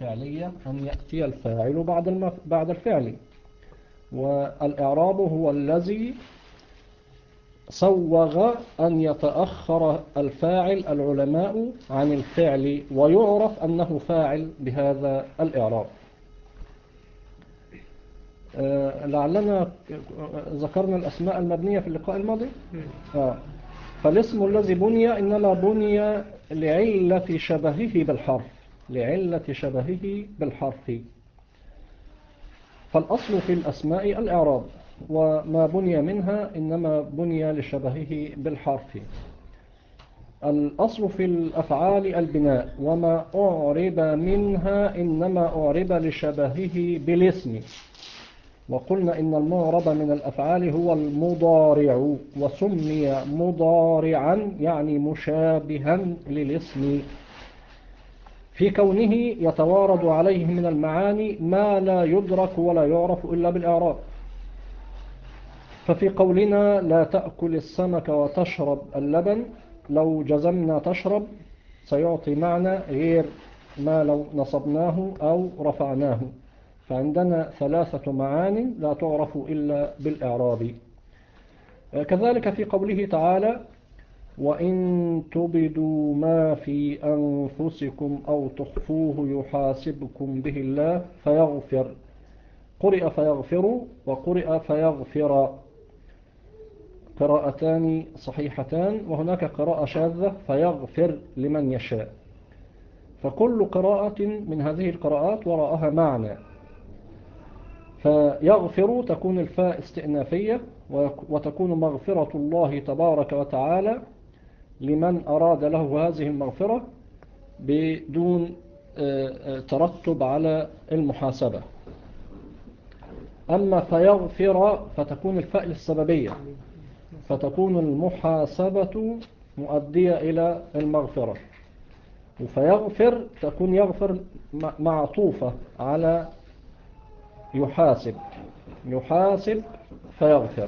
الفعلية أن يأتي الفاعل بعد الفعل، والإعراب هو الذي صوغ أن يتأخر الفاعل العلماء عن الفعل ويعرف أنه فاعل بهذا الإعراب. لعلنا ذكرنا الأسماء المبنية في اللقاء الماضي. فالاسم الذي بني إنما بني لعلة شبهه بالحرف، لعلة شبهه بالحرف. فالأصل في الأسماء الإعراب، وما بني منها إنما بني لشبهه بالحرف. الأصل في الأفعال البناء، وما أعرب منها إنما أعرب لشبهه بالاسم. وقلنا إن المعرب من الأفعال هو المضارع، وسمي مضارعا يعني مشابها للاسم في كونه يتوارد عليه من المعاني ما لا يدرك ولا يعرف إلا بالإعراب. ففي قولنا لا تأكل السمك وتشرب اللبن، لو جزمنا تشرب سيعطي معنى غير ما لو نصبناه أو رفعناه، فعندنا ثلاثة معان لا تعرف إلا بالإعراب. كذلك في قوله تعالى وإن تبدوا ما في أنفسكم أو تخفوه يحاسبكم به الله فيغفر، قرئ فيغفر وقرئ فيغفر، قراءتان صحيحتان، وهناك قراءة شاذة فيغفر لمن يشاء. فكل قراءة من هذه القراءات وراءها معنى. فيغفر تكون الفاء استئنافية، وتكون مغفرة الله تبارك وتعالى لمن أراد له هذه المغفرة بدون ترتب على المحاسبة. أما فيغفر فتكون الفاء للسببية، فتكون المحاسبة مؤدية إلى المغفرة. وفيغفر تكون يغفر معطوفة على يحاسب، يحاسب فيغفر.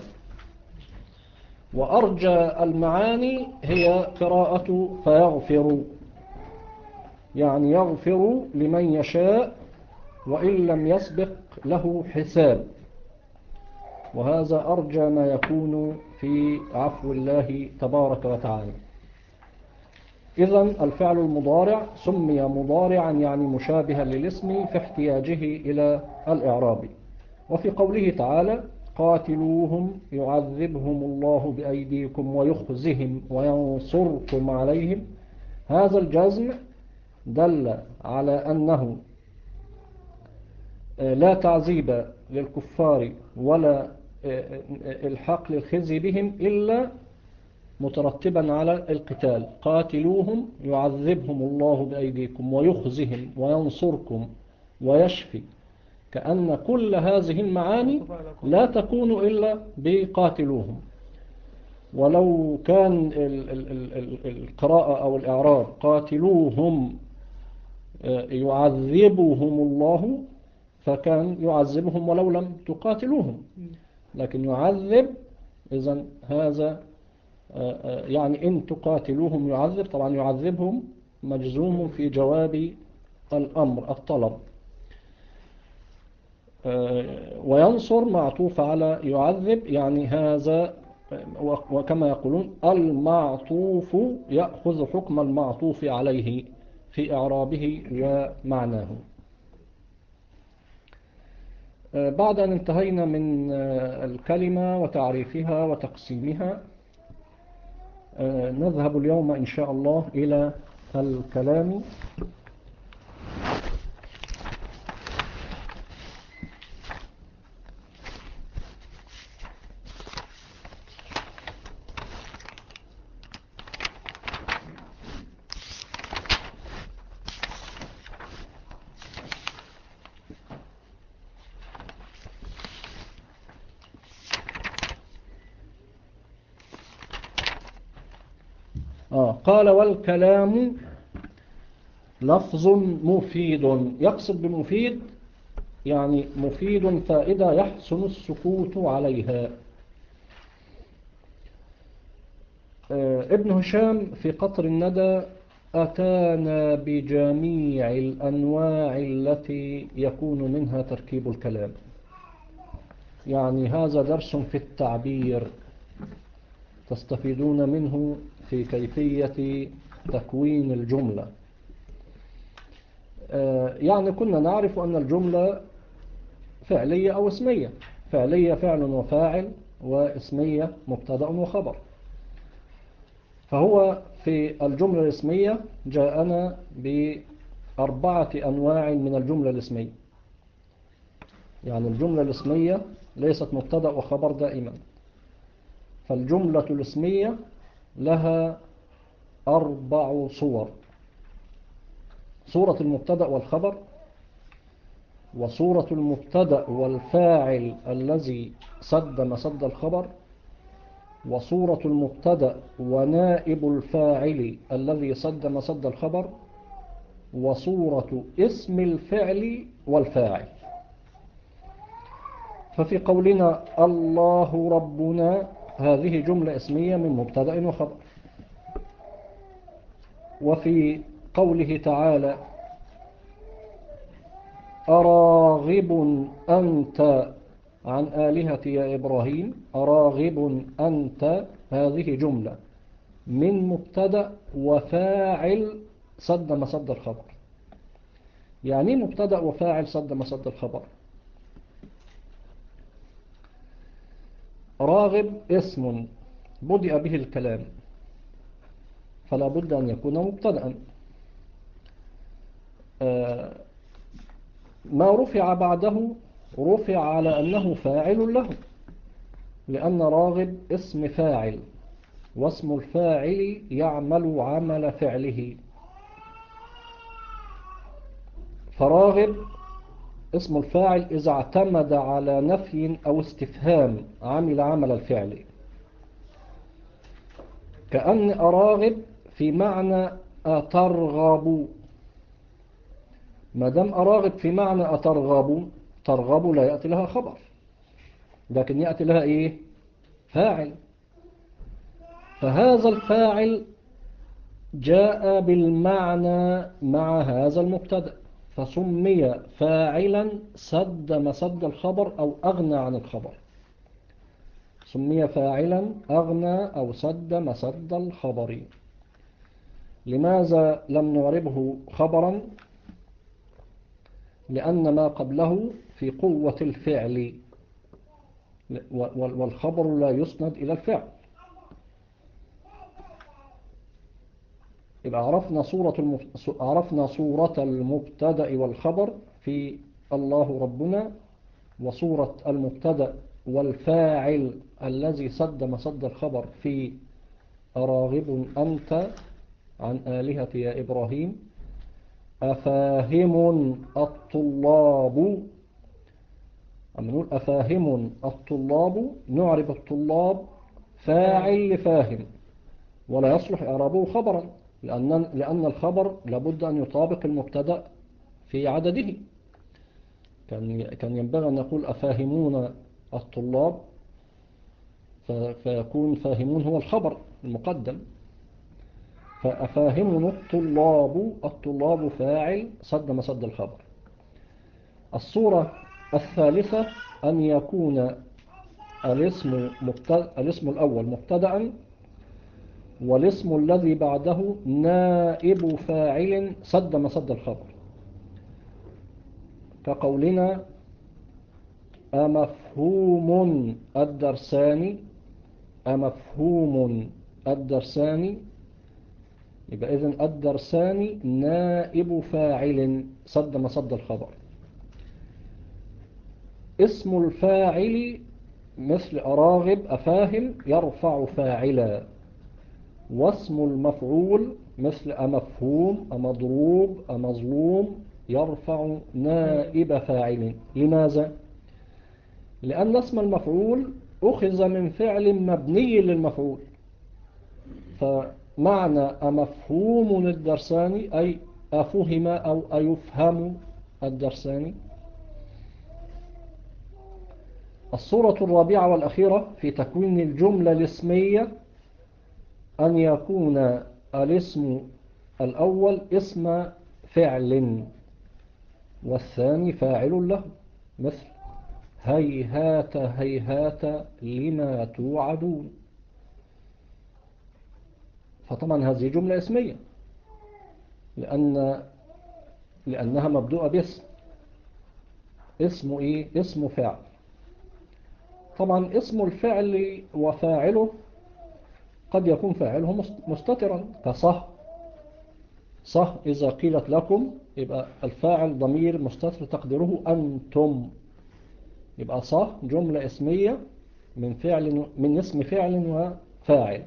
وأرجى المعاني هي قراءة فيغفر، يعني يغفر لمن يشاء وإن لم يسبق له حساب، وهذا أرجى ما يكون في عفو الله تبارك وتعالى. إذن الفعل المضارع سمي مضارعا يعني مشابها للاسم في احتياجه إلى الإعراب. وفي قوله تعالى قاتلوهم يعذبهم الله بأيديكم ويخزهم وينصركم عليهم، هذا الجزم دل على أنه لا تعذيب للكفار ولا الحق للخزي بهم إلا مترتبا على القتال. قاتلوهم يعذبهم الله بأيديكم ويخزهم وينصركم ويشفي، كأن كل هذه المعاني لا تكون إلا بقاتلوهم. ولو كان القراءة أو الإعراب قاتلوهم يعذبهم الله فكان يعذبهم ولو لم تقاتلوهم، لكن يعذب إذن هذا يعني إن تقاتلوهم يعذب، طبعا يعذبهم مجزوم في جواب الأمر الطلب. وينصر معطوف على يعذب، يعني هذا وكما يقولون المعطوف يأخذ حكم المعطوف عليه في إعرابه ومعناه. بعد أن انتهينا من الكلمة وتعريفها وتقسيمها، نذهب اليوم إن شاء الله إلى الكلام. قال والكلام لفظ مفيد، يقصد بمفيد يعني مفيد فائدة يحسن السكوت عليها. ابن هشام في قطر الندى أتانا بجميع الأنواع التي يكون منها تركيب الكلام. يعني هذا درس في التعبير تستفيدون منه في كيفية تكوين الجملة. يعني كنا نعرف أن الجملة فعلية أو اسمية. فعلية فعل وفاعل، واسمية مبتدأ وخبر. فهو في الجملة الاسمية جاءنا بأربعة أنواع من الجملة الاسمية. يعني الجملة الاسمية ليست مبتدأ وخبر دائما، فالجملة الاسمية لها 4 صور: صورة المبتدأ والخبر، وصورة المبتدأ والفاعل الذي سد مسد الخبر، وصورة المبتدأ ونائب الفاعل الذي سد مسد الخبر، وصورة اسم الفعل والفاعل. ففي قولنا الله ربنا هذه جملة اسمية من مبتدأ وخبر. وفي قوله تعالى أراغب أنت عن آلهتي يا إبراهيم، أراغب أنت هذه جملة من مبتدأ وفاعل سد مسد الخبر. يعني مبتدأ وفاعل سد مسد الخبر. راغب اسم بدأ به الكلام، فلا بد أن يكون مبتدأ. ما رفع بعده رفع على أنه فاعل له، لأن راغب اسم فاعل، واسم الفاعل يعمل عمل فعله. فراغب اسم الفاعل إذا اعتمد على نفي أو استفهام عمل عمل الفعل. كأن أراغب في معنى أترغب. ما دام أراغب في معنى أترغب، ترغب لا يأتي لها خبر، لكن يأتي لها إيه؟ فاعل. فهذا الفاعل جاء بالمعنى مع هذا المبتدأ، فسمي فاعلا سد مسد الخبر أو أغنى عن الخبر. سمي فاعلا أغنى أو سد مسد الخبر. لماذا لم نعربه خبرا؟ لأن ما قبله في قوة الفعل، والخبر لا يسند إلى الفعل. يبقى عرفنا صورة المبتدأ والخبر في الله ربنا، وصورة المبتدأ والفاعل الذي سد مسد الخبر في أراغب أنت عن آلهتي يا إبراهيم. أفاهم الطلاب، أما نقول أفاهم الطلاب نعرب الطلاب فاعل لفاهم، ولا يصلح إعرابه خبرا، لأن الخبر لابد أن يطابق المبتدأ في عدده. كان ينبغي أن نقول أفاهمون الطلاب، فيكون فاهمون هو الخبر المقدم. فأفاهمون الطلاب فاعل سد مسد الخبر. الصورة الثالثة أن يكون الاسم الأول مبتدأ، والاسم الذي بعده نائب فاعل سد مسد الخبر، كقولنا أمفهوم الدرسان. أمفهوم الدرسان، يبقى إذن الدرسان نائب فاعل سد مسد الخبر. اسم الفاعل مثل أراغب أفاهم يرفع فاعلا، واسم المفعول مثل أمفهوم أمضروب أمظلوم يرفع نائب فاعل. لماذا؟ لأن اسم المفعول أخذ من فعل مبني للمفعول، فمعنى أمفهوم الدرسان أي أفهم أو أيفهم الدرسان. الصورة الرابعة والأخيرة في تكوين الجملة الاسمية أن يكون الاسم الأول اسم فعل والثاني فاعل له، مثل هيهات هيهات لما توعدون. فطبعا هذه جملة اسمية لأنها مبدوءة باسم. اسمه إيه؟ اسم فعل. طبعا اسم الفعل وفاعله قد يكون فاعله مستترا كصه. صه إذا قيلت لكم يبقى الفاعل ضمير مستتر تقديره أنتم، يبقى صه جملة اسمية من اسم فعل وفاعل.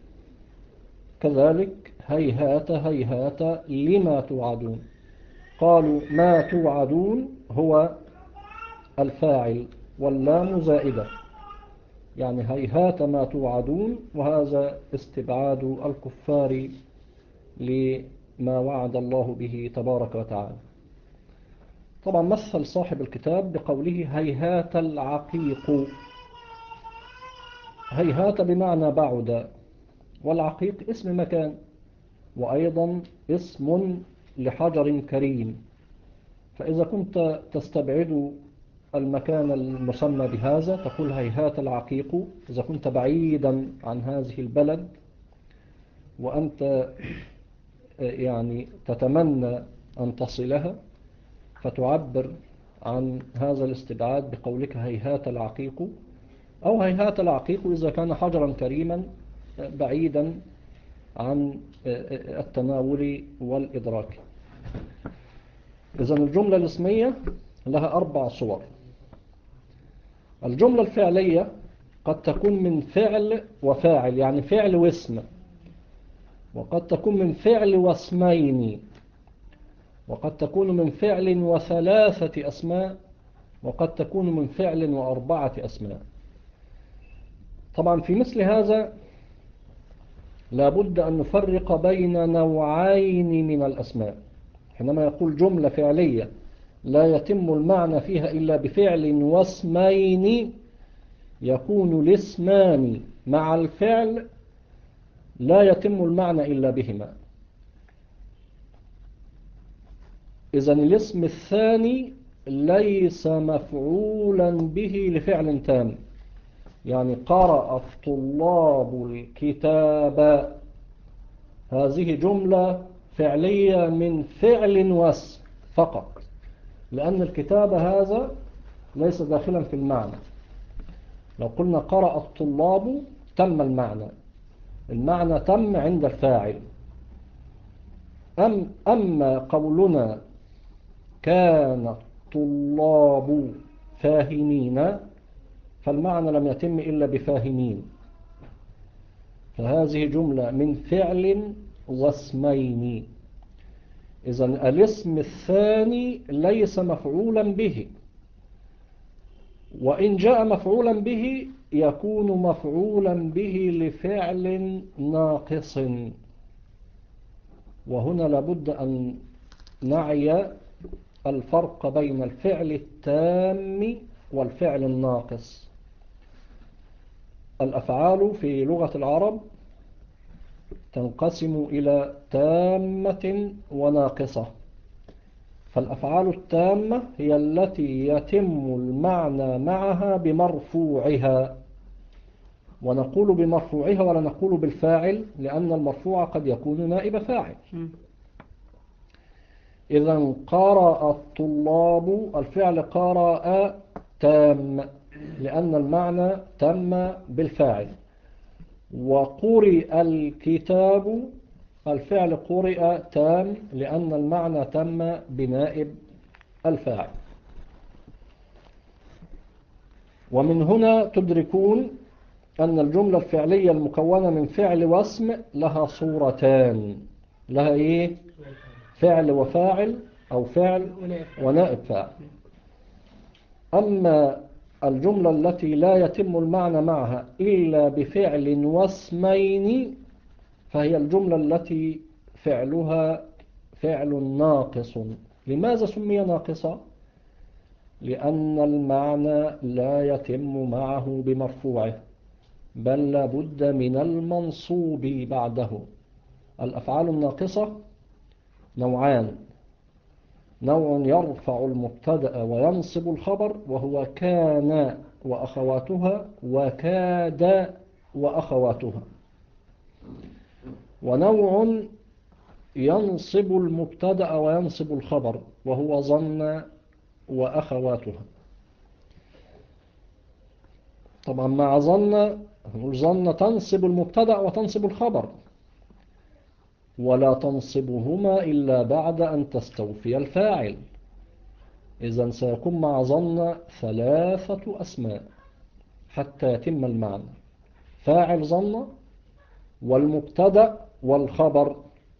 كذلك هيهات هيهات لما توعدون، قالوا ما توعدون هو الفاعل واللام زائدة، يعني هيهات ما توعدون، وهذا استبعاد الكفار لما وعد الله به تبارك وتعالى. طبعا مثل صاحب الكتاب بقوله هيهات العقيق. هيهات بمعنى بعد، والعقيق اسم مكان، وأيضا اسم لحجر كريم. فإذا كنت تستبعد المكان المسمى بهذا تقول هيهات العقيق. إذا كنت بعيدا عن هذه البلد وأنت يعني تتمنى أن تصلها فتعبر عن هذا الاستبعاد بقولك هيهات العقيق، أو هيهات العقيق إذا كان حجرا كريما بعيدا عن التناول والإدراك. إذن الجملة الاسمية لها 4 صور. الجملة الفعلية قد تكون من فعل وفاعل، يعني فعل واسم، وقد تكون من فعل واسمين، وقد تكون من فعل و3 أسماء، وقد تكون من فعل و4 أسماء. طبعا في مثل هذا لابد أن نفرق بين نوعين من الأسماء. حينما يقول جملة فعلية لا يتم المعنى فيها إلا بفعل واسمين، يكون الاسمان مع الفعل لا يتم المعنى إلا بهما. إذن الاسم الثاني ليس مفعولا به لفعل تام، يعني قرأ الطلاب الكتاب، هذه جملة فعلية من فعل واسم فقط، لأن الكتاب هذا ليس داخلا في المعنى. لو قلنا قرأ الطلاب تم المعنى تم عند الفاعل. أما قولنا كان الطلاب فاهمين فالمعنى لم يتم إلا بفاهمين، فهذه جملة من فعل واسمين. إذن الاسم الثاني ليس مفعولا به، وإن جاء مفعولا به يكون مفعولا به لفعل ناقص. وهنا لابد أن نعي الفرق بين الفعل التام والفعل الناقص. الأفعال في لغة العرب تنقسم إلى تامة وناقصة. فالأفعال التامة هي التي يتم المعنى معها بمرفوعها، ونقول بمرفوعها ولا نقول بالفاعل، لأن المرفوع قد يكون نائب فاعل. إذن قرأ الطلاب، الفعل قرأ تام لأن المعنى تم بالفاعل. وقرئ الكتاب، الفعل قرئ تام لأن المعنى تم بنائب الفاعل. ومن هنا تدركون أن الجملة الفعلية المكونة من فعل واسم لها صورتان. لها إيه؟ فعل وفاعل، أو فعل ونائب فاعل. أما الجملة التي لا يتم المعنى معها إلا بفعل واسمين فهي الجملة التي فعلها فعل ناقص. لماذا سمي ناقصة؟ لأن المعنى لا يتم معه بمرفوعه، بل لابد من المنصوب بعده. الأفعال الناقصة نوعان: نوع يرفع المبتدأ وينصب الخبر وهو كان وأخواتها وكاد وأخواتها، ونوع ينصب المبتدأ وينصب الخبر وهو ظن وأخواتها. طبعا مع ظن تنصب المبتدأ وتنصب الخبر، ولا تنصبهما إلا بعد أن تستوفي الفاعل. إذن سيكون مع ظن 3 أسماء حتى يتم المعنى: فاعل ظن والمبتدأ والخبر.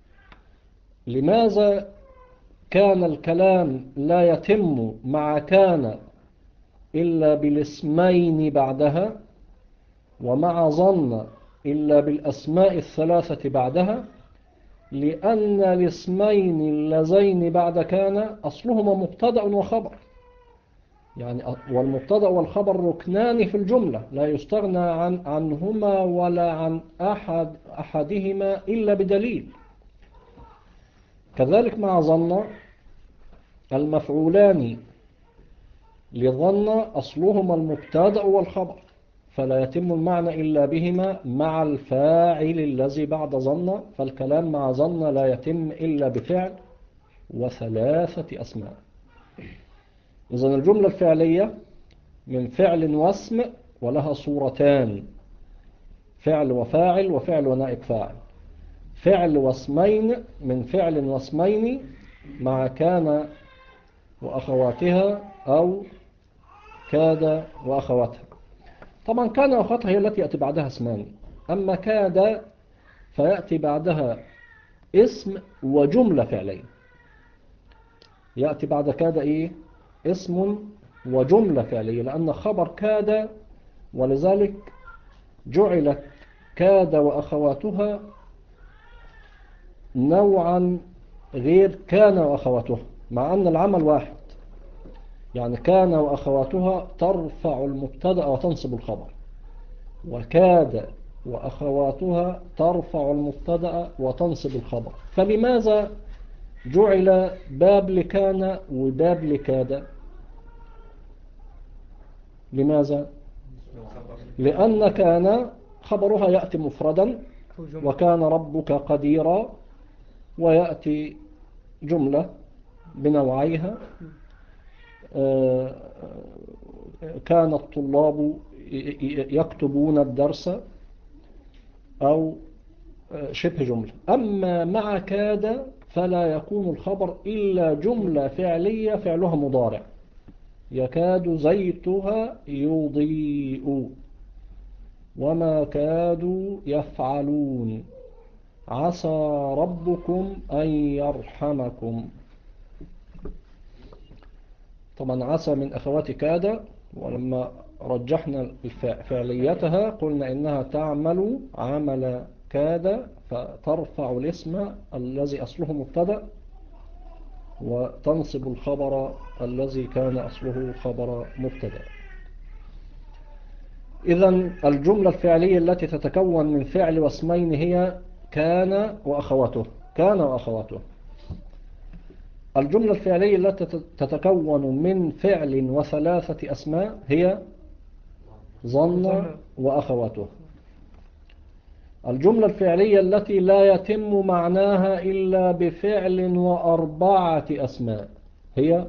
لماذا كان الكلام لا يتم مع كان إلا بالاسمين بعدها، ومع ظن إلا بالأسماء ال3 بعدها؟ لأن الاسمين اللذين بعد كان أصلهما مبتدأ وخبر، يعني والمبتدأ والخبر ركنان في الجملة لا يستغنى عنهما ولا عن أحدهما إلا بدليل. كذلك مع ظن المفعولان لظن أصلهما المبتدأ والخبر، فلا يتم المعنى إلا بهما مع الفاعل الذي بعد ظن، فالكلام مع ظن لا يتم إلا بفعل و3 أسماء. إذن الجملة الفعلية من فعل واسم، ولها صورتان: فعل وفاعل وفعل ونائب فاعل. فعل واسمين من فعل واسمين مع كان وأخواتها أو كاد وأخواتها. طبعا كان وأخواتها هي التي يأتي بعدها اسمان، أما كاد فيأتي بعدها اسم وجملة فعلية. يأتي بعد كاد إيه؟ اسم وجملة فعلية، لأن خبر كاد، ولذلك جعلت كاد وأخواتها نوعا غير كان وأخواتها، مع أن العمل واحد. يعني كان وأخواتها ترفع المبتدأ وتنصب الخبر، وكاد وأخواتها ترفع المبتدأ وتنصب الخبر. فلماذا جعل باب لكان وباب لكاد؟ لماذا؟ لأن كان خبرها يأتي مفردا، وكان ربك قديرا، ويأتي جملة بنوعيها: كان الطلاب يكتبون الدرس، أو شبه جملة. أما مع كاد فلا يكون الخبر إلا جملة فعلية فعلها مضارع: يكاد زيتها يضيء، وما كادوا يفعلون، عسى ربكم أن يرحمكم. طبعا عسى من أخوات كاد، ولما رجحنا فعليتها قلنا إنها تعمل عمل كاد، فترفع الاسم الذي أصله مبتدأ وتنصب الخبر الذي كان أصله خبر مبتدأ. إذن الجملة الفعلية التي تتكون من فعل واسمين هي كان وأخواته. كان وأخواته. الجملة الفعلية التي تتكون من فعل و3 أسماء هي ظن وأخواته. الجملة الفعلية التي لا يتم معناها إلا بفعل و4 أسماء هي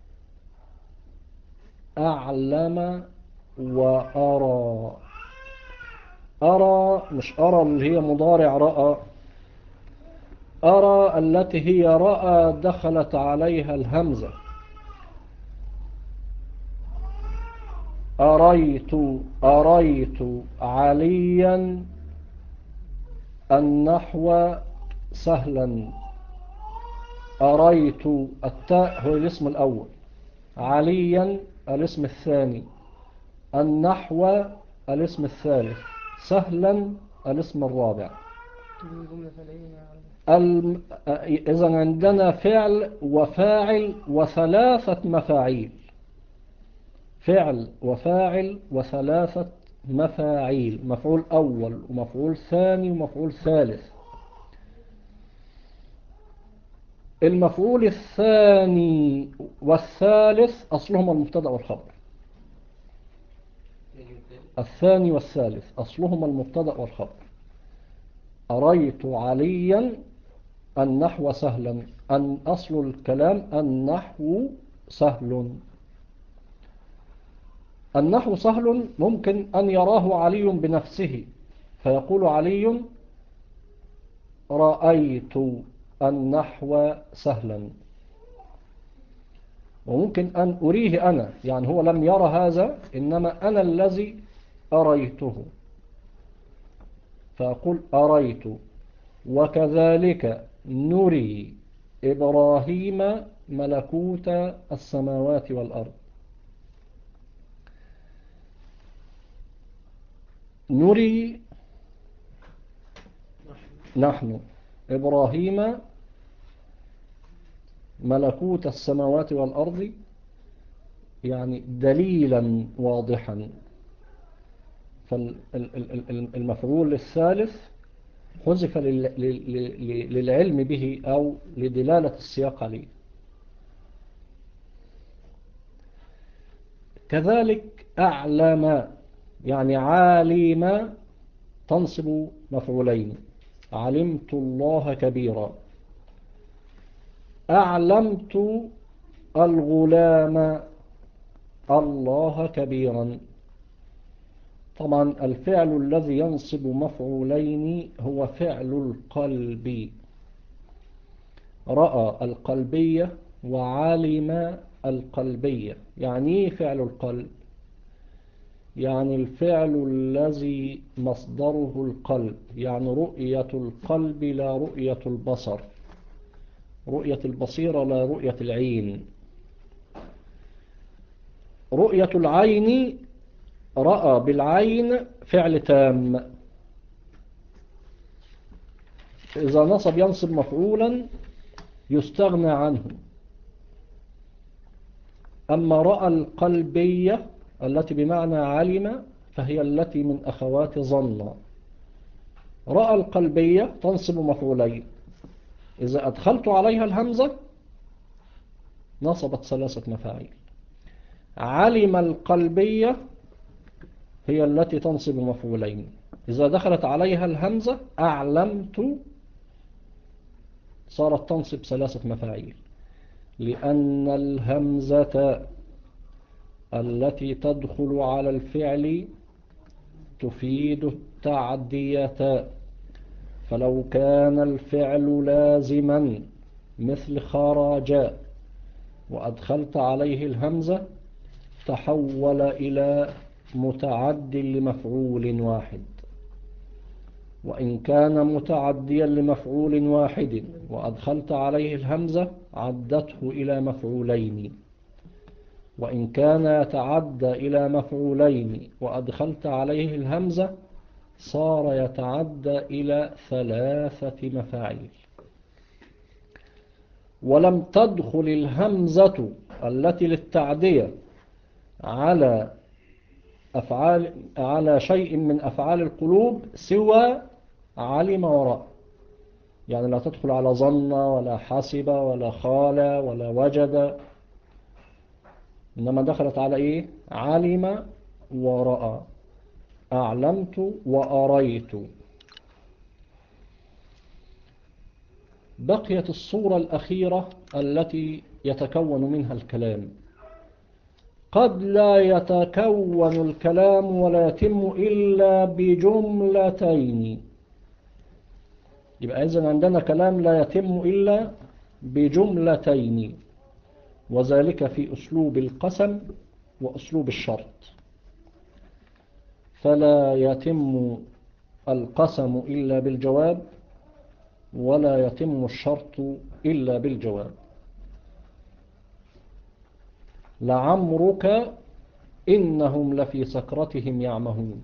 أعلم وأرى. أرى مش أرى اللي هي مضارع رأى، أرى التي هي رأى دخلت عليها الهمزة. أريت عليا النحو سهلا. أريت التاء هو الاسم الأول، عليا الاسم الثاني، النحو الاسم الثالث، سهلا الاسم الرابع. إذن عندنا فعل وفاعل و3 مفاعيل. فعل وفاعل و3 مفاعيل: مفعول أول ومفعول ثاني ومفعول ثالث. المفعول الثاني والثالث أصلهما المبتدأ والخبر. الثاني والثالث أصلهما المبتدأ والخبر. أريت عليا النحو سهلا، أن أصل الكلام النحو سهل. النحو سهل ممكن أن يراه علي بنفسه فيقول علي رأيت النحو سهلا، وممكن أن أريه أنا، يعني هو لم يرى هذا إنما أنا الذي أريته فأقول أريت. وكذلك نري إبراهيم ملكوت السماوات والأرض. نري نحن إبراهيم ملكوت السماوات والأرض، يعني دليلا واضحا. فالمفعول الثالث حذف للعلم به أو لدلالة السياق عليه. كذلك أعلم يعني عالم تنصب مفعولين، علمت الله كبيرا. أعلمت الغلام الله كبيرا. طبعا الفعل الذي ينصب مفعولين هو فعل القلب. رأى القلبية وعلم القلبية. يعني ايه فعل القلب؟ يعني الفعل الذي مصدره القلب، يعني رؤية القلب لا رؤية البصر، رؤية البصيرة لا رؤية العين. رؤية العين رأى بالعين فعل تام، إذا نصب ينصب مفعولا يستغنى عنه. أما رأى القلبية التي بمعنى علم فهي التي من أخوات ظن. رأى القلبية تنصب مفعولين، إذا أدخلت عليها الهمزة نصبت ثلاثة مفاعيل. علم القلبية هي التي تنصب مفعولين، إذا دخلت عليها الهمزة أعلمت صارت تنصب ثلاثة مفاعيل، لأن الهمزة التي تدخل على الفعل تفيد التعدية. فلو كان الفعل لازما مثل خرج وأدخلت عليه الهمزة تحول إلى متعد لمفعول واحد، وإن كان متعديا لمفعول واحد وأدخلت عليه الهمزة عدته إلى مفعولين، وإن كان يتعدى إلى مفعولين وأدخلت عليه الهمزة صار يتعدى إلى ثلاثة مفاعيل. ولم تدخل الهمزة التي للتعدية على شيء من أفعال القلوب سوى علم ورأى، يعني لا تدخل على ظن ولا حسب ولا خال ولا وجد، إنما دخلت على إيه؟ علم ورأى. أعلمت وأريت. بقيت الصورة الأخيرة التي يتكون منها الكلام. قد لا يتكون الكلام ولا يتم إلا بجملتين. يبقى إذن عندنا كلام لا يتم إلا بجملتين، وذلك في أسلوب القسم وأسلوب الشرط. فلا يتم القسم إلا بالجواب، ولا يتم الشرط إلا بالجواب. لعمرك إنهم لفي سكرتهم يعمهون.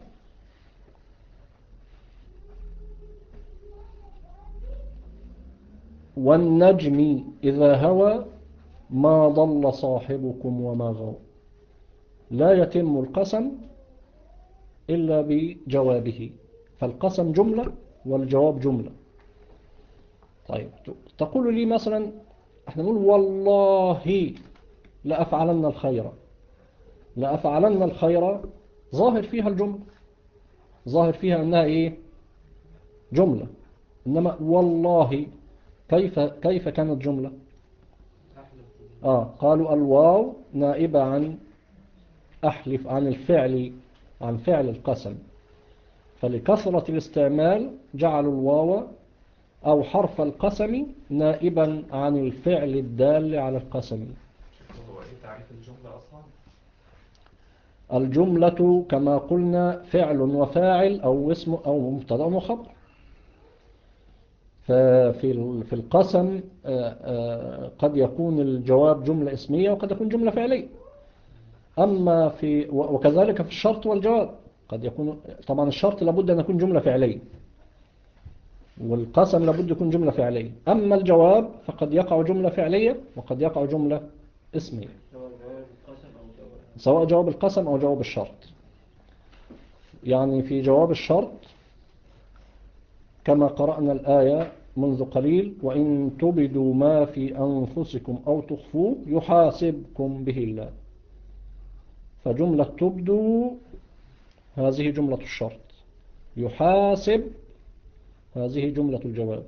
والنجم إذا هوى ما ضل صاحبكم وما غوى. لا يتم القسم إلا بجوابه، فالقسم جملة والجواب جملة. طيب تقول لي مثلا، احنا نقول والله لأفعلن الخير. لأفعلن الخير ظاهر فيها الجملة، ظاهر فيها أنها إيه؟ جملة. إنما والله كيف كانت جملة؟ قالوا الواو نائبة عن أحلف، عن الفعل، عن فعل القسم، فلكثرة الاستعمال جعلوا الواو أو حرف القسم نائبا عن الفعل الدال على القسم. هو ايه تعريف الجملة اصلا؟ الجملة كما قلنا فعل وفاعل أو اسم أو مبتدأ وخبر. في القسم قد يكون الجواب جملة اسمية وقد يكون جملة فعلية. أما وكذلك في الشرط والجواب قد يكون، طبعا الشرط لابد أن يكون جملة فعلية، والقسم لابد يكون جملة فعلية. أما الجواب فقد يقع جملة فعلية وقد يقع جملة اسمية، سواء جواب القسم أو جواب الشرط. يعني في جواب الشرط كما قرأنا الآية منذ قليل: وإن تبدوا ما في أنفسكم أو تخفوه يحاسبكم به الله. فجملة تبدوا هذه جملة الشرط، يحاسب هذه جملة الجواب.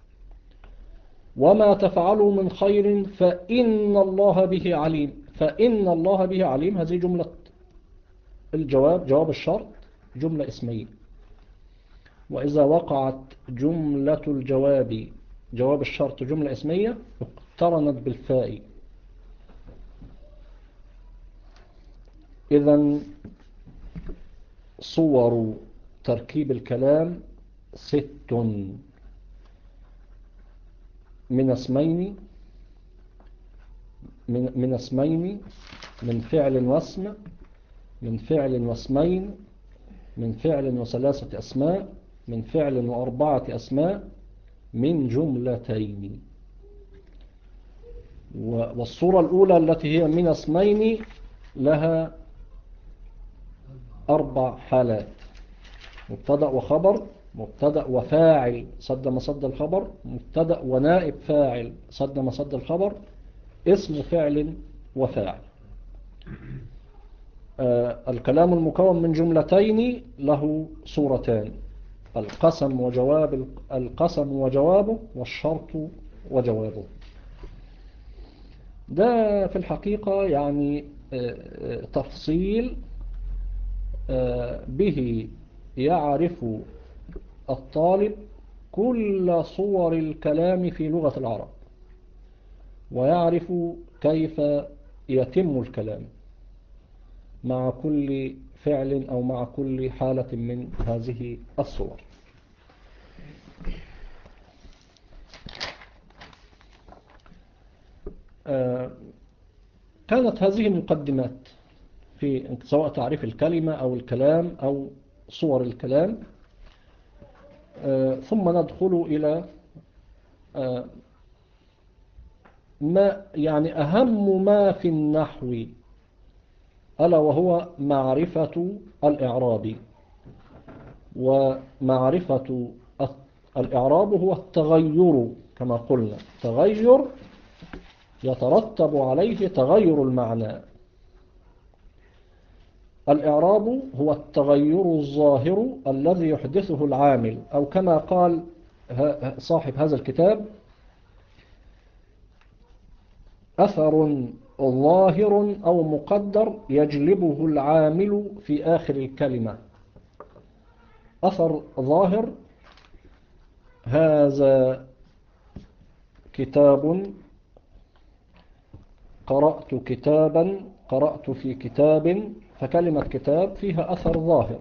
وما تفعلوا من خير فإن الله به عليم. فإن الله به عليم هذه جملة الجواب، جواب الشرط، جملة اسمية. وإذا وقعت جملة الجواب، جواب الشرط، جملة اسمية اقترنت بالفاء. إذن صور تركيب الكلام 6: من اسمين، من اسمين، من فعل واسم، من فعل واسمين، من فعل وثلاثة أسماء، من فعل وأربعة أسماء، من جملتين. والصورة الأولى التي هي من اسمين لها 4 حالات: مبتدأ وخبر، مبتدأ وفاعل سد مصد الخبر، مبتدأ ونائب فاعل سد مصد الخبر، اسم فعل وفاعل. الكلام المكون من جملتين له صورتان: القسم وجوابه، والشرط وجوابه. ده في الحقيقة يعني تفصيل به يعرف الطالب كل صور الكلام في لغة العرب، ويعرف كيف يتم الكلام مع كل فعل أو مع كل حالة من هذه الصور. كانت هذه مقدمات في سواء تعريف الكلمة أو الكلام أو صور الكلام. ثم ندخل إلى ما يعني أهم ما في النحو، ألا وهو معرفة الإعراب. ومعرفة الإعراب هو التغير، كما قلنا تغير يترتب عليه تغير المعنى. الإعراب هو التغير الظاهر الذي يحدثه العامل، أو كما قال صاحب هذا الكتاب: أثر ظاهر أو مقدر يجلبه العامل في آخر الكلمة. أثر ظاهر: هذا كتاب، قرأت كتابا، قرأت في كتاب، فكلمة كتاب فيها أثر ظاهر.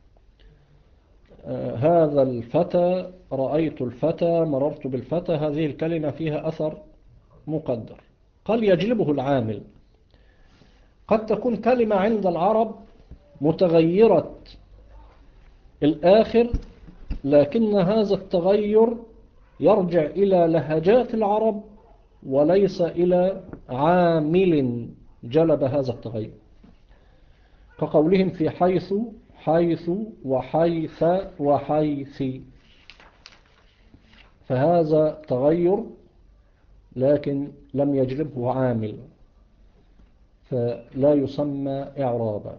هذا الفتى، رأيت الفتى، مررت بالفتى، هذه الكلمة فيها أثر مقدر. قال يجلبه العامل. قد تكون كلمة عند العرب متغيرة الآخر، لكن هذا التغير يرجع إلى لهجات العرب وليس إلى عامل جلب هذا التغير، كقولهم في حيث، حيث، وحيث، وحيث. فهذا تغير لكن لم يجلبه عامل فلا يسمى إعرابا.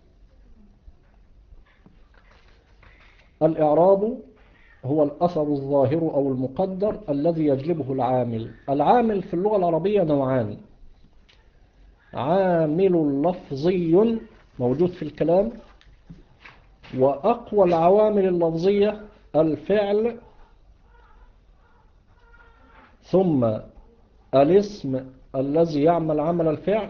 الإعراب هو الأثر الظاهر أو المقدر الذي يجلبه العامل. العامل في اللغة العربية نوعان: عامل لفظي موجود في الكلام، وأقوى العوامل اللفظية الفعل ثم الاسم الذي يعمل عمل الفعل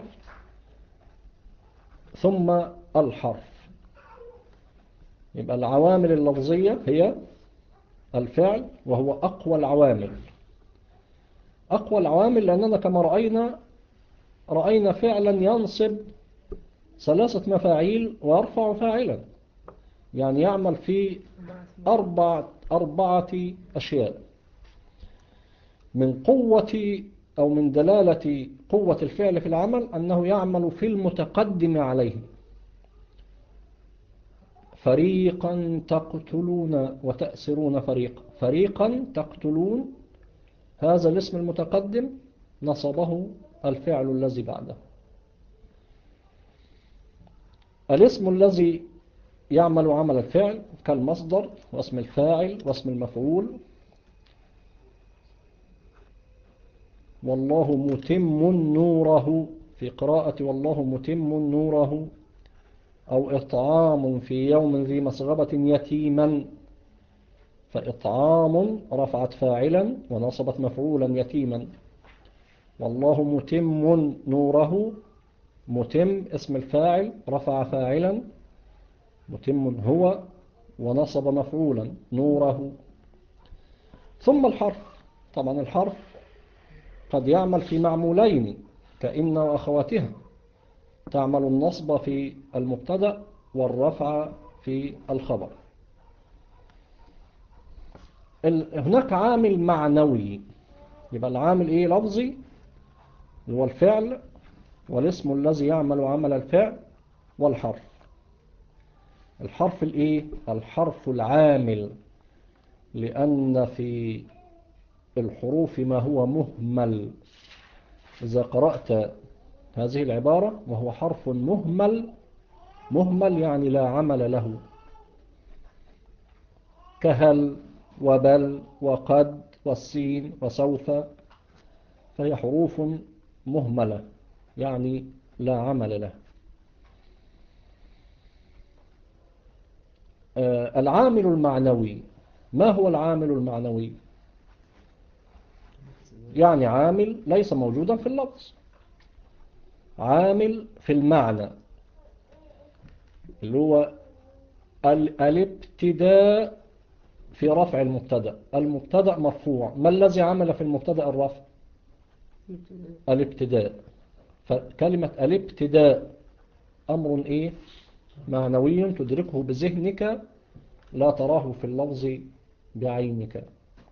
ثم الحرف. يبقى العوامل اللفظية هي الفعل وهو أقوى العوامل. أقوى العوامل لأننا كما رأينا فعلا ينصب 3 مفاعيل ويرفع فاعلا، يعني يعمل في أربعة أشياء. من قوة أو من دلالة قوة الفعل في العمل أنه يعمل في المتقدم عليه. فريقا تقتلون وتأسرون فريقا، فريقا تقتلون هذا الاسم المتقدم نصبه الفعل الذي بعده. الاسم الذي يعمل عمل الفعل كالمصدر واسم الفاعل واسم المفعول. والله متم نوره في قراءة والله متم نوره، أو إطعام في يوم ذي مسغبة يتيما، فإطعام رفعت فاعلا ونصبت مفعولا يتيما. والله متم نوره، متم اسم الفاعل رفع فاعلا، متم هو ونصب مفعولا نوره. ثم الحرف، طبعا الحرف قد يعمل في معمولين كإن وأخواتها، تعمل النصب في المبتدأ والرفع في الخبر. هناك عامل معنوي، يبقى العامل ايه؟ لفظي هو الفعل والاسم الذي يعمل عمل الفعل والحرف. الحرف الايه؟ الحرف العامل، لأن في الحروف ما هو مهمل. إذا قرأت هذه العبارة وهو حرف مهمل، مهمل يعني لا عمل له، كهل وبل وقد والسين وسوف، فهي حروف مهملة يعني لا عمل له. العامل المعنوي، ما هو العامل المعنوي؟ يعني عامل ليس موجودا في اللفظ، عامل في المعنى، اللي هو الابتداء في رفع المبتدأ. المبتدأ مرفوع، ما الذي عمل في المبتدأ الرفع؟ الابتداء. فكلمة الابتداء أمر إيه؟ معنوي تدركه بذهنك لا تراه في اللفظ بعينك.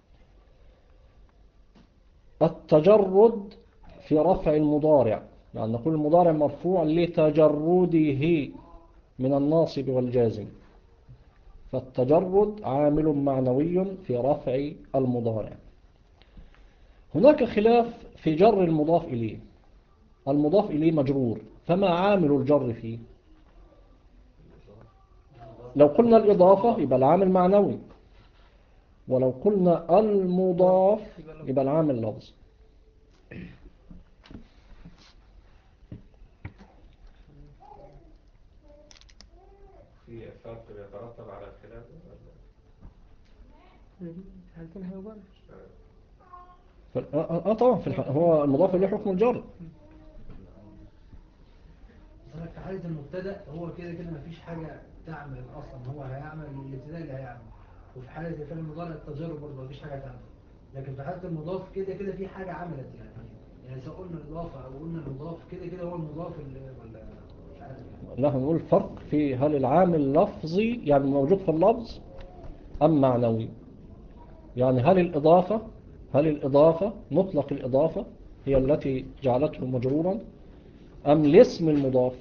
التجرد في رفع المضارع، يعني نقول المضارع مرفوع لتجرده من الناصب والجازم، فالتجرد عامل معنوي في رفع المضارع. هناك خلاف في جر المضاف إليه. المضاف إليه مجرور، فما عامل الجر فيه؟ لو قلنا الإضافة يبقى العامل معنوي، ولو قلنا المضاف يبقى العامل لفظ. في فرق بيترتب على الخلاف طبعا هو المضاف إليه حكم الجر. في حالة المبتدأ هو كده كده مفيش حاجة تعمل أصلا، هو هيعمل الابتداء اللي هيعمل. وفي حالة الفعل المضارع التجرب برضه مفيش حاجة تعمل. لكن في حالة المضاف كده كده في حاجة عملت يعني سواء قلنا الإضافة أو قلنا المضاف كده كده هو المضاف ولا مش عارف يعني. لا، هنقول فرق في هل العامل لفظي يعني موجود في اللفظ أم معنوي. يعني هل الإضافة مطلق الإضافة هي التي جعلته مجرورا أم الاسم المضاف؟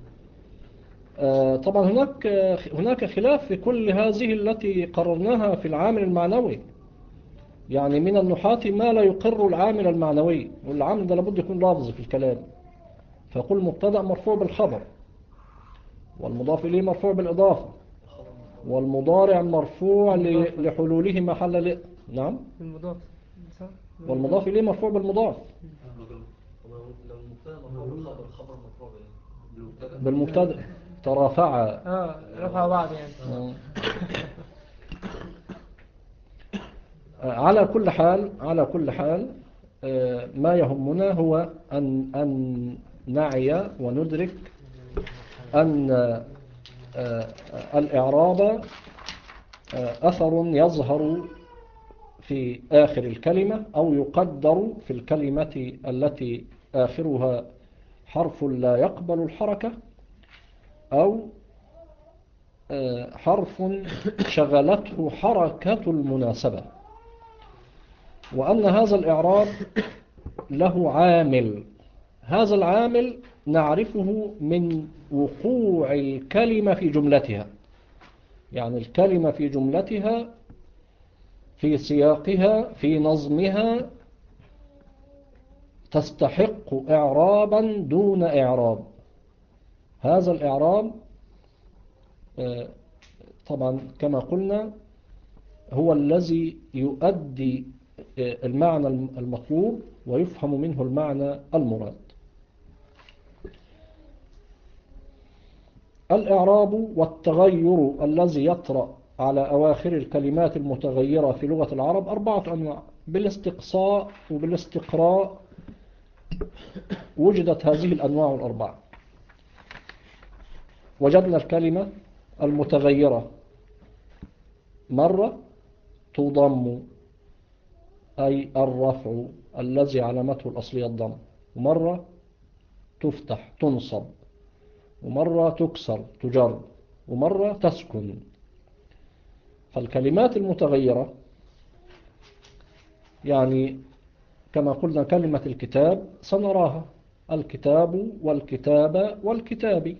طبعا هناك خلاف في كل هذه التي قررناها في العامل المعنوي. يعني من النحاة ما لا يقر العامل المعنوي، والعامل ده لابد يكون لفظ في الكلام. فقل مبتدأ مرفوع بالخبر، والمضاف إليه مرفوع بالإضافة، والمضارع مرفوع لحلوله محل نعم، المضاف صح. والمضاف إليه مرفوع بالمضاف. لو المبتدا مرفوع بالخبر، الخبر مرفوع بالمبتدأ ترافع. رفع بعض يعني. على كل حال ما يهمنا هو أن نعي وندرك أن الإعراب أثر يظهر في آخر الكلمة، أو يقدر في الكلمة التي آخرها حرف لا يقبل الحركة، أو حرف شغلته حركة المناسبة. وأن هذا الإعراب له عامل، هذا العامل نعرفه من وقوع الكلمة في جملتها. يعني الكلمة في جملتها، في سياقها، في نظمها، تستحق إعرابا دون إعراب. هذا الإعراب طبعا كما قلنا هو الذي يؤدي المعنى المطلوب ويفهم منه المعنى المراد. الإعراب والتغير الذي يطرأ على أواخر الكلمات المتغيرة في لغة العرب 4 أنواع. بالاستقصاء وبالاستقراء وجدت هذه الأنواع ال4. وجدنا الكلمة المتغيرة مرة تضم، أي الرفع الذي علامته الأصلية الضم، ومرة تفتح تنصب، ومرة تكسر تجر، ومرة تسكن. فالكلمات المتغيرة يعني كما قلنا كلمة الكتاب سنراها، الكتاب والكتاب والكتاب.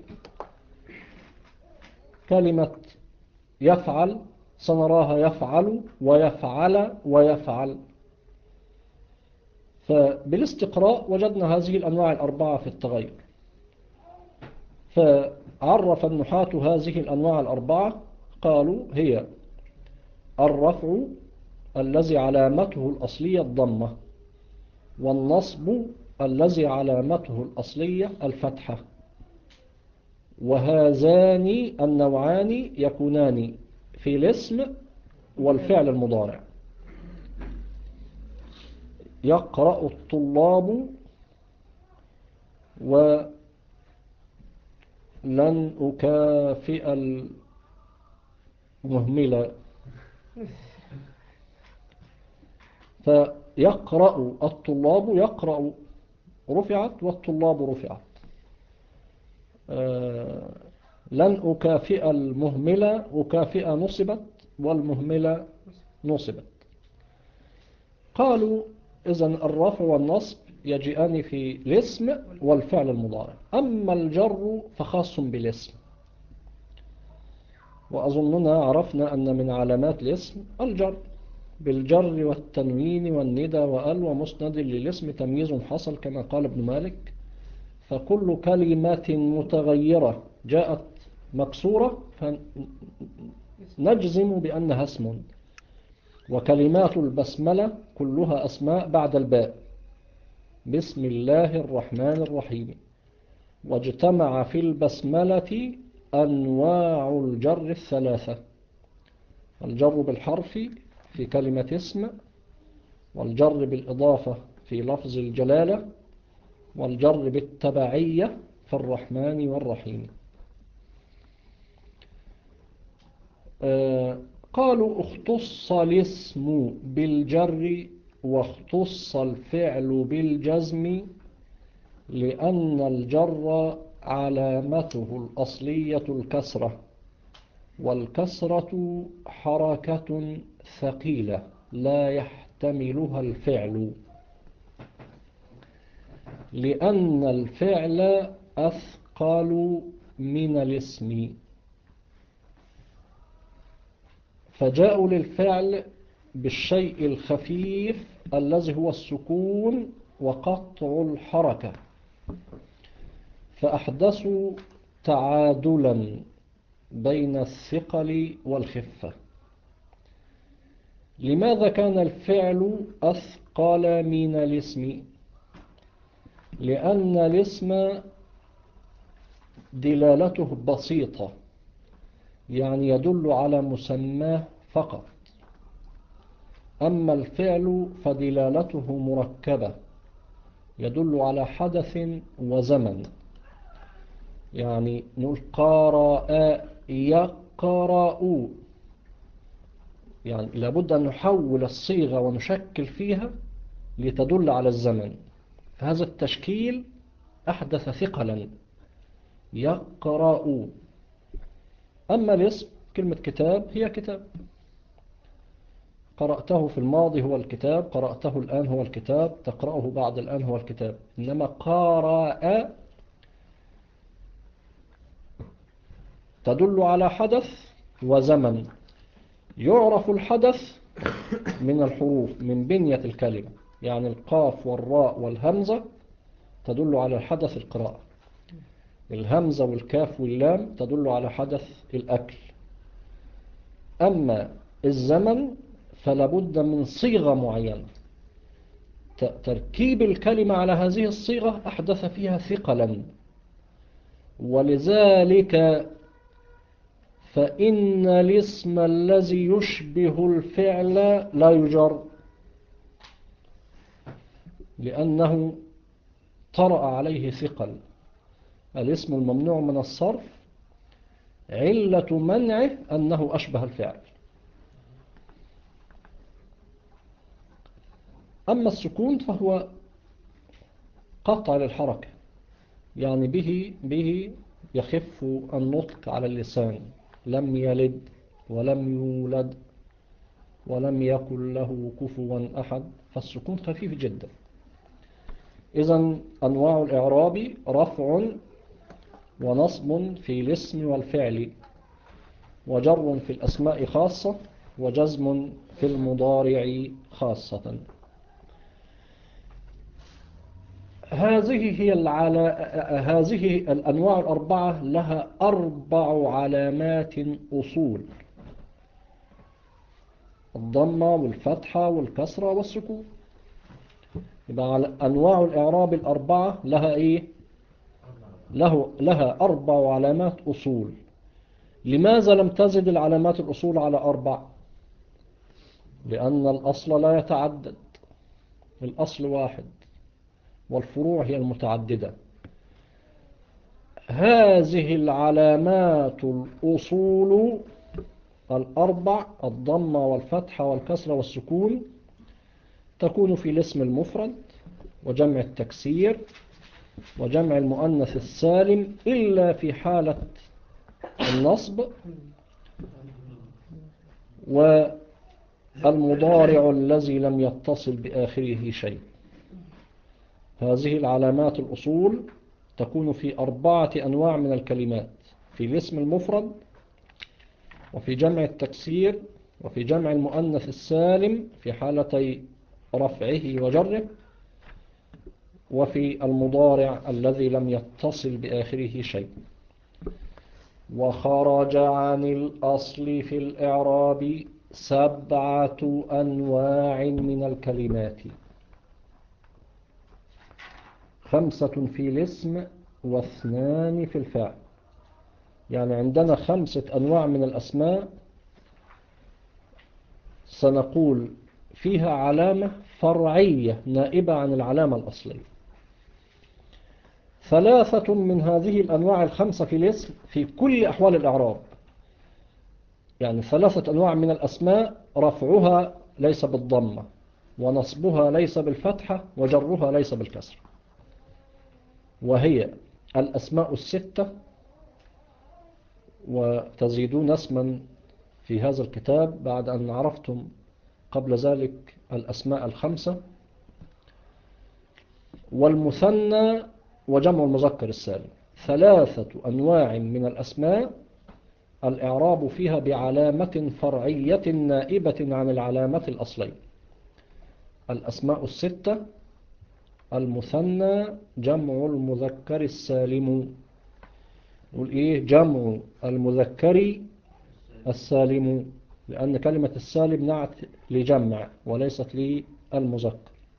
كلمة يفعل سنراها يفعل ويفعل ويفعل. فبالاستقراء وجدنا هذه الأنواع ال4 في التغير. فعرف النحاة هذه الأنواع ال4، قالوا هي الرفع الذي علامته الأصلية الضمة، والنصب الذي علامته الأصلية الفتحة. وهذان النوعان يكونان في الاسم والفعل المضارع. يقرأ الطلاب ولن أكافئ المهملة. فيقرأ الطلاب، يقرأ رفعت والطلاب رفعت. لن أكافئ المهملة، أكافئ نصبت والمهملة نصبت. قالوا إذن الرفع والنصب يجيئان في الاسم والفعل المضارع. أما الجر فخاص بالاسم. وأظننا عرفنا أن من علامات الاسم الجر، بالجر والتنوين والندى وأل ومسند للاسم تمييز حصل كما قال ابن مالك. فكل كلمة متغيرة جاءت مكسورة فنجزم بأنها اسم. وكلمات البسملة كلها أسماء بعد الباء، بسم الله الرحمن الرحيم. واجتمع في البسملة أنواع الجر 3: الجر بالحرف في كلمة اسم، والجر بالإضافة في لفظ الجلالة، والجر بالتبعية في الرحمن والرحيم. قالوا اختص الاسم بالجر واختص الفعل بالجزم، لأن الجر علامته الأصلية الكسرة، والكسرة حركة ثقيلة لا يحتملها الفعل، لأن الفعل أثقل من الاسم. فجاءوا للفعل بالشيء الخفيف الذي هو السكون وقطع الحركة، فأحدثوا تعادلا بين الثقل والخفة. لماذا كان الفعل أثقل من الاسم؟ لأن الاسم دلالته بسيطة، يعني يدل على مسماه فقط، أما الفعل فدلالته مركبة، يدل على حدث وزمن. يعني نقول قرأ يقرأ، يعني لابد أن نحول الصيغة ونشكل فيها لتدل على الزمن، فهذا التشكيل أحدث ثقلا، يقرأ. أما الاسم كلمة كتاب هي كتاب، قرأته في الماضي هو الكتاب، قرأته الآن هو الكتاب، تقرأه بعد الآن هو الكتاب. إنما قرأ تدل على حدث وزمن، يعرف الحدث من الحروف، من بنية الكلمة، يعني القاف والراء والهمزة تدل على حدث القراءة، الهمزة والكاف واللام تدل على حدث الأكل. أما الزمن فلابد من صيغة معينة، تركيب الكلمة على هذه الصيغة أحدث فيها ثقلا، ولذلك فإن الاسم الذي يشبه الفعل لا يجر، لأنه طرأ عليه ثقل. الاسم الممنوع من الصرف علة منعه أنه أشبه الفعل. أما السكون فهو قطع للحركة، يعني به يخف النطق على اللسان. لم يلد ولم يولد ولم يكن له كفوا أحد، فالسكون خفيف جدا. إذن أنواع الإعراب رفع ونصب في الاسم والفعل، وجر في الأسماء خاصة، وجزم في المضارع خاصة. هذه الأنواع الأربعة لها 4 علامات أصول: الضمة والفتحة والكسرة والسكون. يبقى أنواع الإعراب الأربعة لها إيه؟ لها 4 علامات أصول. لماذا لم تزد العلامات الأصول على 4؟ لأن الأصل لا يتعدد، الأصل واحد والفروع هي المتعددة. هذه العلامات الأصول 4 الضمة والفتحة والكسرة والسكون تكون في الاسم المفرد وجمع التكسير وجمع المؤنث السالم، إلا في حالة النصب والمضارع الذي لم يتصل بآخره شيء. هذه العلامات الأصول تكون في 4 أنواع من الكلمات: في الاسم المفرد، وفي جمع التكسير، وفي جمع المؤنث السالم في حالتي رفعه وجره، وفي المضارع الذي لم يتصل بآخره شيء. وخرج عن الأصل في الإعراب 7 أنواع من الكلمات: 5 في الاسم و2 في الفعل. يعني عندنا 5 أنواع من الأسماء سنقول فيها علامة فرعية نائبة عن العلامة الأصلية. 3 من هذه الأنواع ال5 في الاسم في كل أحوال الإعراب، يعني 3 أنواع من الأسماء رفعها ليس بالضمة، ونصبها ليس بالفتحة، وجرها ليس بالكسر، وهي الأسماء 6، وتزيدون اسما في هذا الكتاب بعد أن عرفتم قبل ذلك الأسماء 5، والمثنى وجمع المذكر السالم. 3 أنواع من الأسماء الإعراب فيها بعلامة فرعية نائبة عن العلامة الأصلية. الأسماء الستة: المثنى، جمع المذكر السالم. نقول إيه؟ جمع المذكر السالم، لأن كلمة السالم نعت لجمع وليست للمذكر.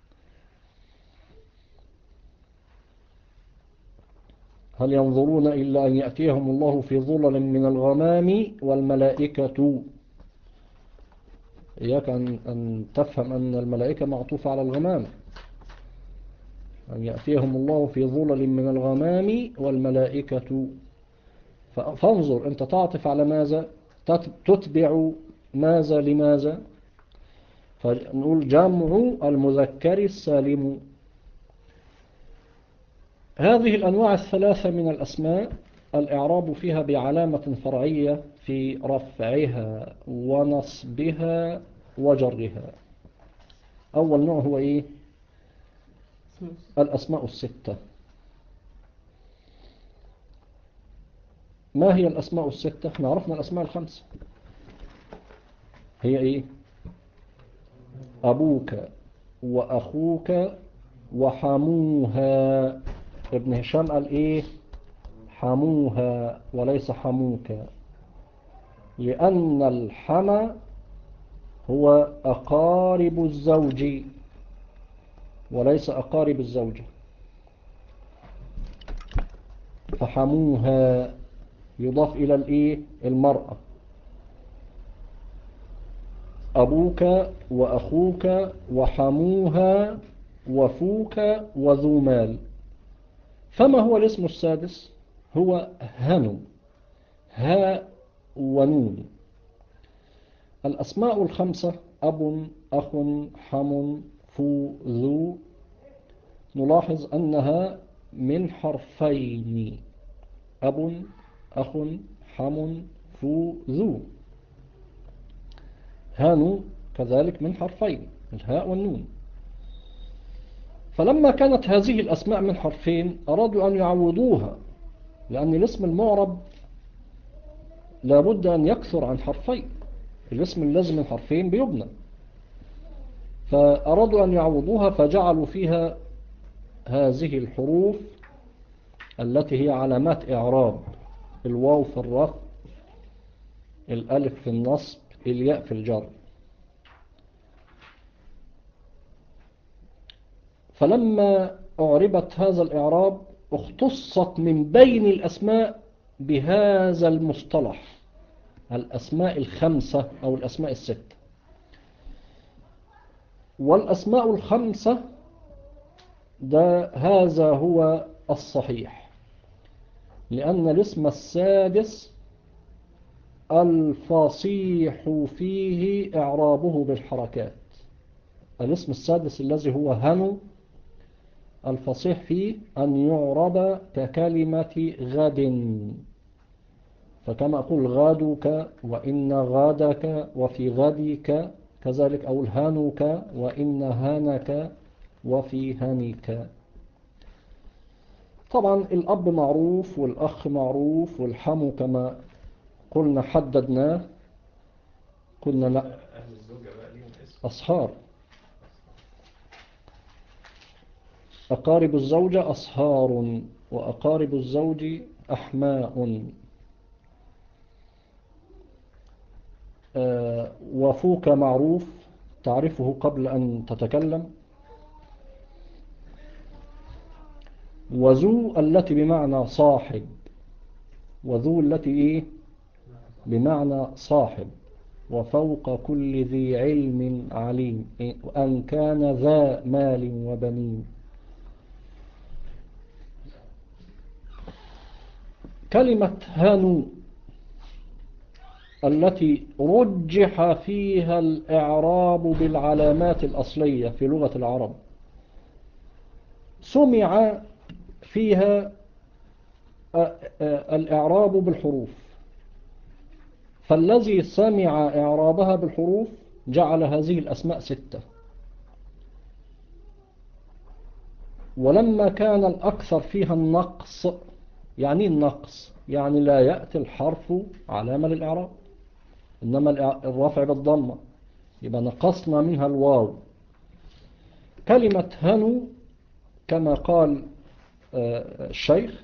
هل ينظرون إلا أن يأتيهم الله في ظلل من الغمام والملائكة. إياك أن تفهم أن الملائكة معطوفة على الغمام. أن يأتيهم الله في ظلل من الغمام والملائكة. فانظر أنت تعطف على ماذا، تتبع ماذا لماذا. فنقول جمع المذكر السالم. هذه الأنواع الثلاثة من الأسماء الإعراب فيها بعلامة فرعية في رفعها ونصبها وجرها. أول نوع هو إيه؟ الأسماء الستة. ما هي الأسماء الستة؟ احنا عرفنا الأسماء الخمسة. هي إيه؟ أبوك وأخوك وحموها. ابن هشام قال إيه؟ حموها وليس حموك، لأن الحمى هو أقارب الزوج وليس أقارب الزوجة. فحموها يضاف إلى الإيه؟ المرأة. أبوك وأخوك وحموها وفوك وذو مال. فما هو الاسم السادس؟ هو هنو، ها ونون. الأسماء الخمسة: أب، أخ، حم، فو، ذو، نلاحظ أنها من حرفين: أب، أخ، حم، فو، ذو. هانو كذلك من حرفين، الهاء والنون. فلما كانت هذه الأسماء من حرفين أرادوا أن يعوضوها، لأن الاسم المعرب لابد أن يكثر عن حرفين. الاسم اللازم من حرفين بيبنى. فأرادوا أن يعوضوها فجعلوا فيها هذه الحروف التي هي علامات إعراب: الواو في الرفع، الألف في النصب، الياء في الجر. فلما أعربت هذا الإعراب اختصت من بين الأسماء بهذا المصطلح: الأسماء الخمسة أو الأسماء الستة. والأسماء الخمسة هذا هو الصحيح، لأن الاسم السادس الفصيح فيه إعرابه بالحركات. الاسم السادس الذي هو هنو الفصيح فيه أن يعرب ككلمة غد، فكما أقول غادك وإن غادك وفي غدك، كذلك أقول هانك وإن هانك وفي هنك. طبعا الأب معروف والأخ معروف والحم كما قلنا حددناه، قلنا لا أهل الزوجة بقى ليهم اسم. أصهار. أقارب الزوجة أصهار، وأقارب الزوج أحماء. وفوك معروف تعرفه قبل أن تتكلم. وذو التي بمعنى صاحب، وذو التي إيه؟ بمعنى صاحب. وفوق كل ذي علم عليم، أن كان ذا مال وبنين. كلمة هانو التي رجح فيها الإعراب بالعلامات الأصلية في لغة العرب سمع فيها الإعراب بالحروف، فالذي سمع إعرابها بالحروف جعل هذه الأسماء ستة. ولما كان الأكثر فيها النقص يعني النقص، يعني لا يأتي الحرف علامة للإعراب، إنما الرفع بالضمة، يبقى نقصنا منها الواو. كلمة هنو كما قال الشيخ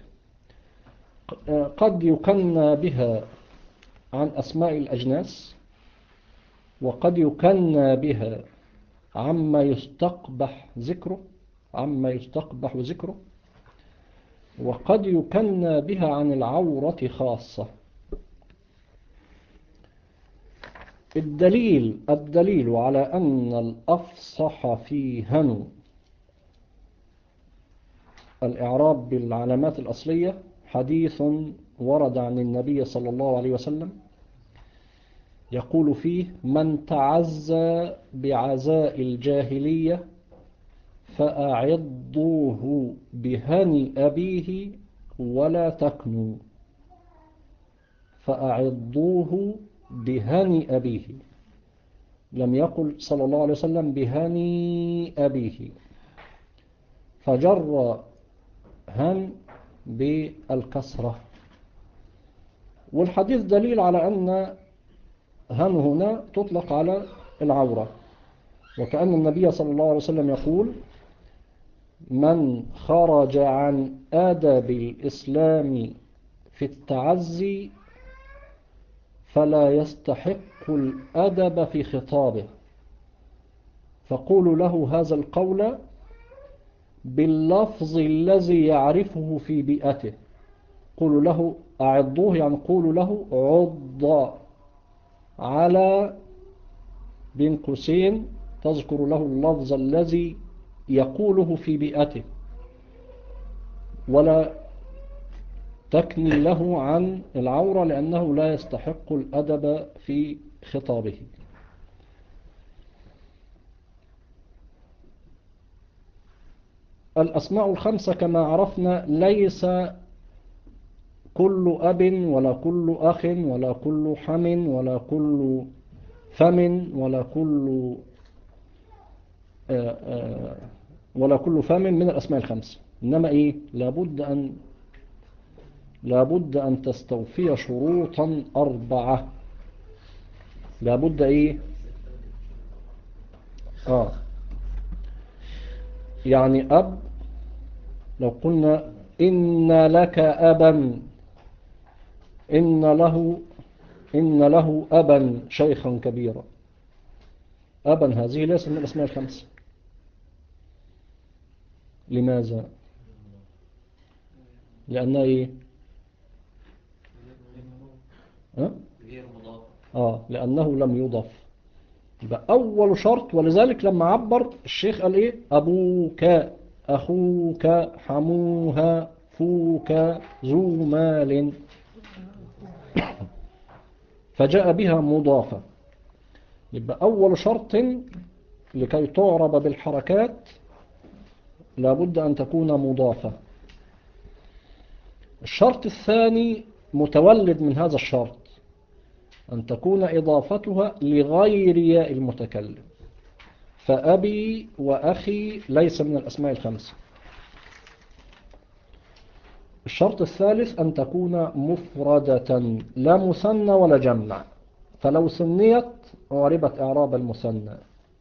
قد يكنى بها عن أسماء الأجناس، وقد يكنى بها عما يستقبح ذكره، وقد يكنى بها عن العورة خاصة. الدليل على أن الأفصح في هنو الإعراب بالعلامات الأصلية حديث ورد عن النبي صلى الله عليه وسلم يقول فيه: من تعزى بعزاء الجاهلية فأعضوه بهني أبيه ولا تكنوا. فأعضوه بهني أبيه، لم يقل صلى الله عليه وسلم بهني أبيه، فجر هن بالكسرة. والحديث دليل على أن هن هنا تطلق على العورة، وكأن النبي صلى الله عليه وسلم يقول: من خرج عن آداب الإسلام في التعزي فلا يستحق الأدب في خطابه، فقولوا له هذا القول باللفظ الذي يعرفه في بيئته. قولوا له أعضوه، يعني قولوا له عض، على بين قوسين تذكر له اللفظ الذي يقوله في بيئته، ولا تكني له عن العورة، لأنه لا يستحق الأدب في خطابه. الأسماء الخمسة كما عرفنا ليس كل أب ولا كل أخ ولا كل حم ولا كل فم ولا كل فم من الأسماء الخمسة، إنما إيه؟ لابد أن تستوفي شروطا 4. لابد إيه؟ يعني أب، لو قلنا إن لك أبا، إن له أبا شيخا كبيرا، أبا هذه ليست من الأسماء الخمسة. لماذا؟ لأنها إيه؟ لأنه لم يضف. يبقى أول شرط، ولذلك لما عبر الشيخ قال إيه؟ أبوك، أخوك، حموها، فوك، ذو مال، فجاء بها مضافة. يبقى أول شرط لكي تعرب بالحركات لابد أن تكون مضافة. الشرط الثاني متولد من هذا الشرط، أن تكون إضافتها لغير ياء المتكلم، فأبي وأخي ليس من الأسماء الخمسة. الشرط الثالث أن تكون مفردة، لا مثنى ولا جمع، فلو ثنيت أعربت إعراب المثنى.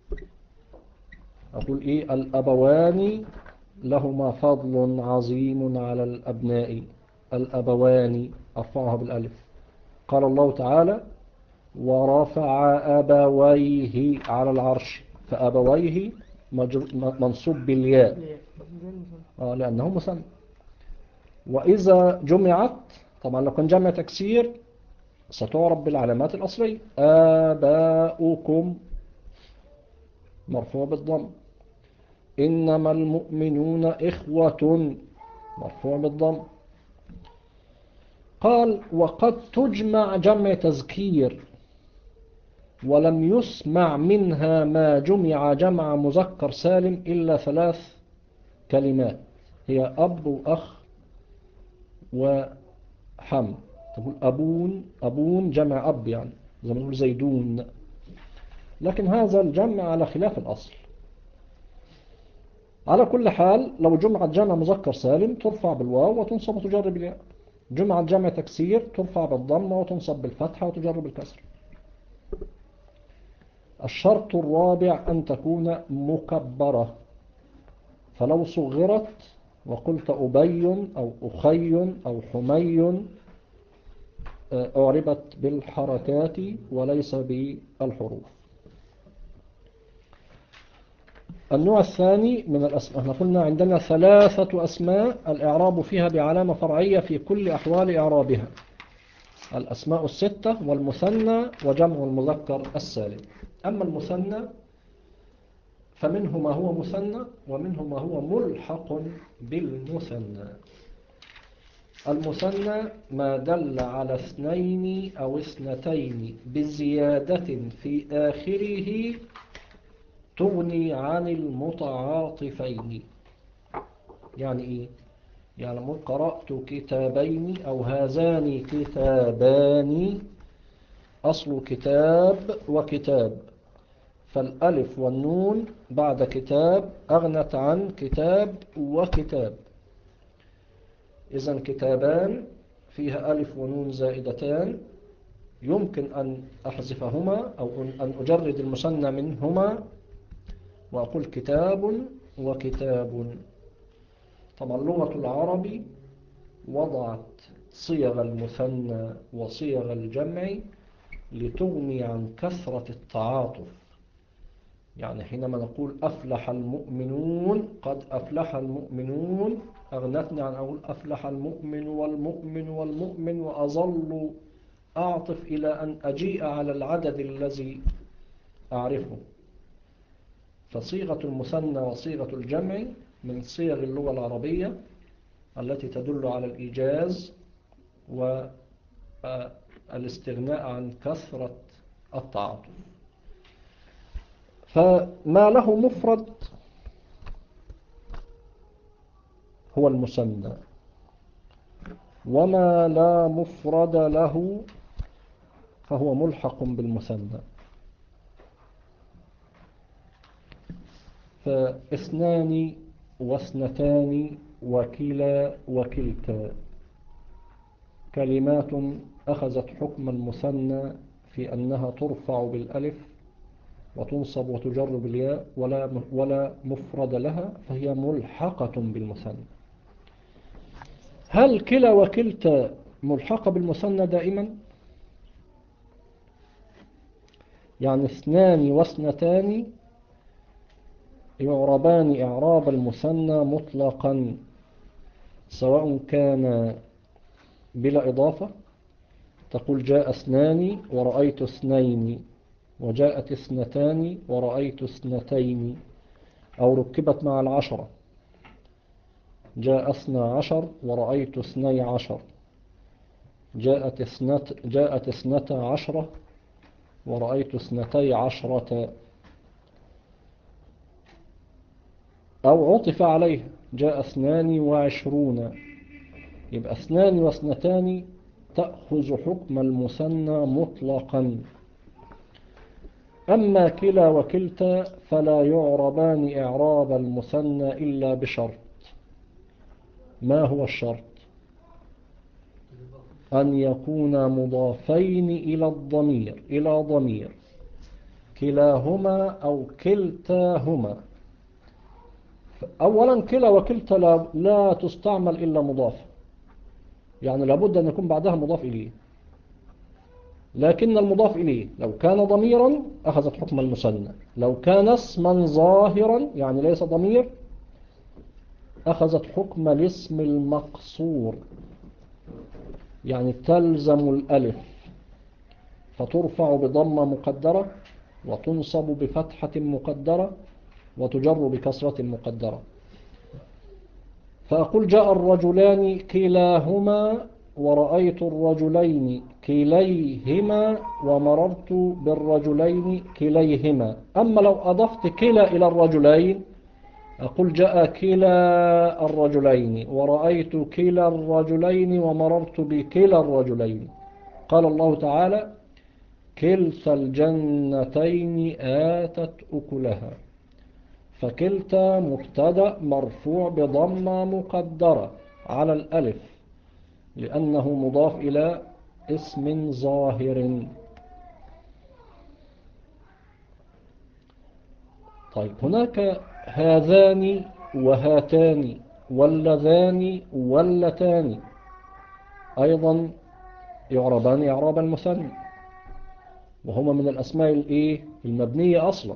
أقول إيه؟ الأبوان لهما فضل عظيم على الأبناء، الأبوان أرفعها بالألف. قال الله تعالى: ورفع أبويه على العرش، فأبويه منصوب بالياء لأنه مثنى. وإذا جمعت، طبعا لو كان جمع تكسير ستعرب بالعلامات الأصلية: آباؤكم مرفوع بالضم، إنما المؤمنون إخوة مرفوع بالضم. قال: وقد تجمع جمع تذكير ولم يسمع منها ما جمع جمع مذكر سالم إلا 3 كلمات، هي أب وأخ وحم. تقول أبون جمع أب، يعني زي ما نقول زيدون، لكن هذا الجمع على خلاف الأصل. على كل حال لو جمعت جمع مذكر سالم ترفع بالواو وتنصب وتجر بالياء. جمعة جمع تكسير ترفع بالضمة وتنصب بالفتحة وتجر بالكسر. الشرط الرابع أن تكون مكبرة، فلو صغرت وقلت أبي أو أخي أو حمي أعربت بالحركات وليس بالحروف. النوع الثاني من الأسماء، احنا قلنا عندنا 3 أسماء الإعراب فيها بعلامة فرعية في كل أحوال إعرابها: الأسماء 6 والمثنى وجمع المذكر السالم. أما المثنى فمنه ما هو مثنى ومنه ما هو ملحق بالمثنى. المثنى ما دل على 2 أو 2 بزيادة في آخره تغني عن المتعاطفين. يعني إيه؟ يعني قرأت كتابين أو هذان كتابان، أصل كتاب وكتاب، فالألف والنون بعد كتاب أغنت عن كتاب وكتاب. إذن كتابان فيها ألف ونون زائدتان، يمكن أن أحذفهما أو أن أجرد المثنى منهما وأقول كتاب وكتاب. طبعا لغة العرب وضعت صيغ المثنى وصيغ الجمع لتغني عن كثرة التعاطف. يعني حينما نقول أفلح المؤمنون، قد أفلح المؤمنون، أغنتني عن أقول أفلح المؤمن والمؤمن والمؤمن وأظل أعطف إلى أن أجيء على العدد الذي أعرفه. فصيغة المثنى وصيغة الجمع من صيغ اللغة العربية التي تدل على الإيجاز والاستغناء عن كثرة التعاطف. فما له مفرد هو المثنى، وما لا مفرد له فهو ملحق بالمثنى. فاثنان واثنتان وكلا وكلتا كلمات أخذت حكم المثنى في أنها ترفع بالألف وتنصب وتجر بالياء ولا مفرد لها، فهي ملحقة بالمثنى. هل كلا وكلتا ملحقة بالمثنى دائما؟ يعني 2 واثنتان يعربان إعراب المثنى مطلقا، سواء كان بلا إضافة، تقول جاء 2 ورأيت 2، وجاءت 2 ورأيت 2، أو ركبت مع 10، جاء 12 ورأيت 12، جاءت 12 ورأيت 12، أو عطف عليه جاء 22. يبقى 2 واثنتان تأخذ حكم المثنى مطلقا. أما كلا وكلتا فلا يعربان إعراب المثنى إلا بشرط. ما هو الشرط؟ أن يكون مضافين إلى ضمير كلاهما أو كلتاهما. أولا كلا وكلتا لا تستعمل إلا مضاف، يعني لابد أن يكون بعدها مضاف إليه، لكن المضاف إليه لو كان ضميرا أخذت حكم المثنى، لو كان اسما ظاهرا يعني ليس ضمير أخذت حكم الاسم المقصور، يعني تلزم الألف فترفع بضمة مقدرة وتنصب بفتحة مقدرة وتجر بكسرة مقدرة. فأقول جاء الرجلان كلاهما ورأيت الرجلين كليهما ومررت بالرجلين كليهما. أما لو أضفت كلا إلى الرجلين أقول جاء كلا الرجلين ورأيت كلا الرجلين ومررت بكلا الرجلين. قال الله تعالى كلتا الجنتين آتت أكلها، فكلتا مبتدأ مرفوع بضمة مقدرة على الألف لأنه مضاف إلى اسم ظاهر. طيب هناك هذان وهاتان واللذان واللتان أيضا يعربان إعراب المثنى، وهما من الأسماء المبنية أصلا.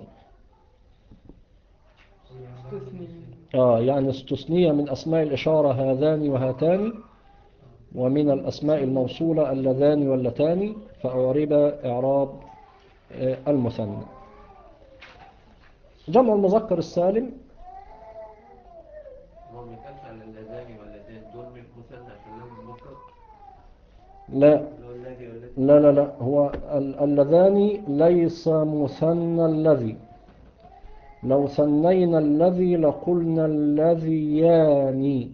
يعني استثنية من أسماء الإشارة هذان وهاتان، ومن الأسماء الموصولة اللذان واللتان، فأعرب إعراب المثنى. جمع المذكر السالم هو ما كانش على اللذان واللذان دول مش مثنى عشان لهم مفرد. لا اللي هو الذي والذي. لا هو اللذان ليس مثنى الذي. لو ثنينا الذي لقلنا الذيان،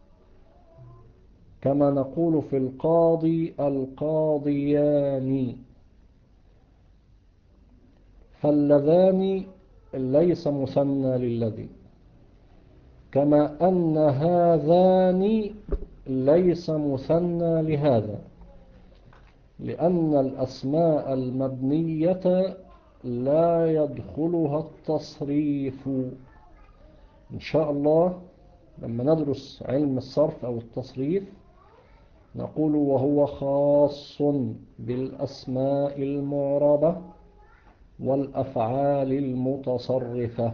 كما نقول في القاضي القاضيان. فاللذان ليس مثنى للذي، كما أن هذان ليس مثنى لهذا، لأن الأسماء المبنية لا يدخلها التصريف. إن شاء الله لما ندرس علم الصرف أو التصريف نقول وهو خاص بالأسماء المعربة والأفعال المتصرفة.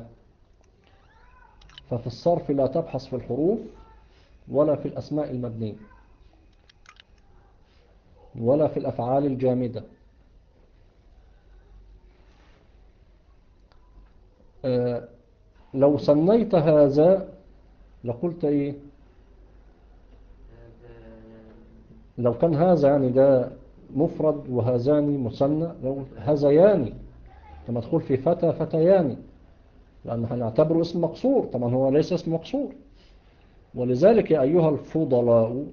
ففي الصرف لا تبحث في الحروف ولا في الأسماء المبنية ولا في الأفعال الجامدة. لو سميت هذا لقلت إيه؟ لو كان هذا يعني ده مفرد وهذان مثنى، لو هذيان لما تقول في فتى فتيان، لأن هنعتبره اسم مقصور. طبعا هو ليس اسم مقصور. ولذلك يا أيها الفضلاء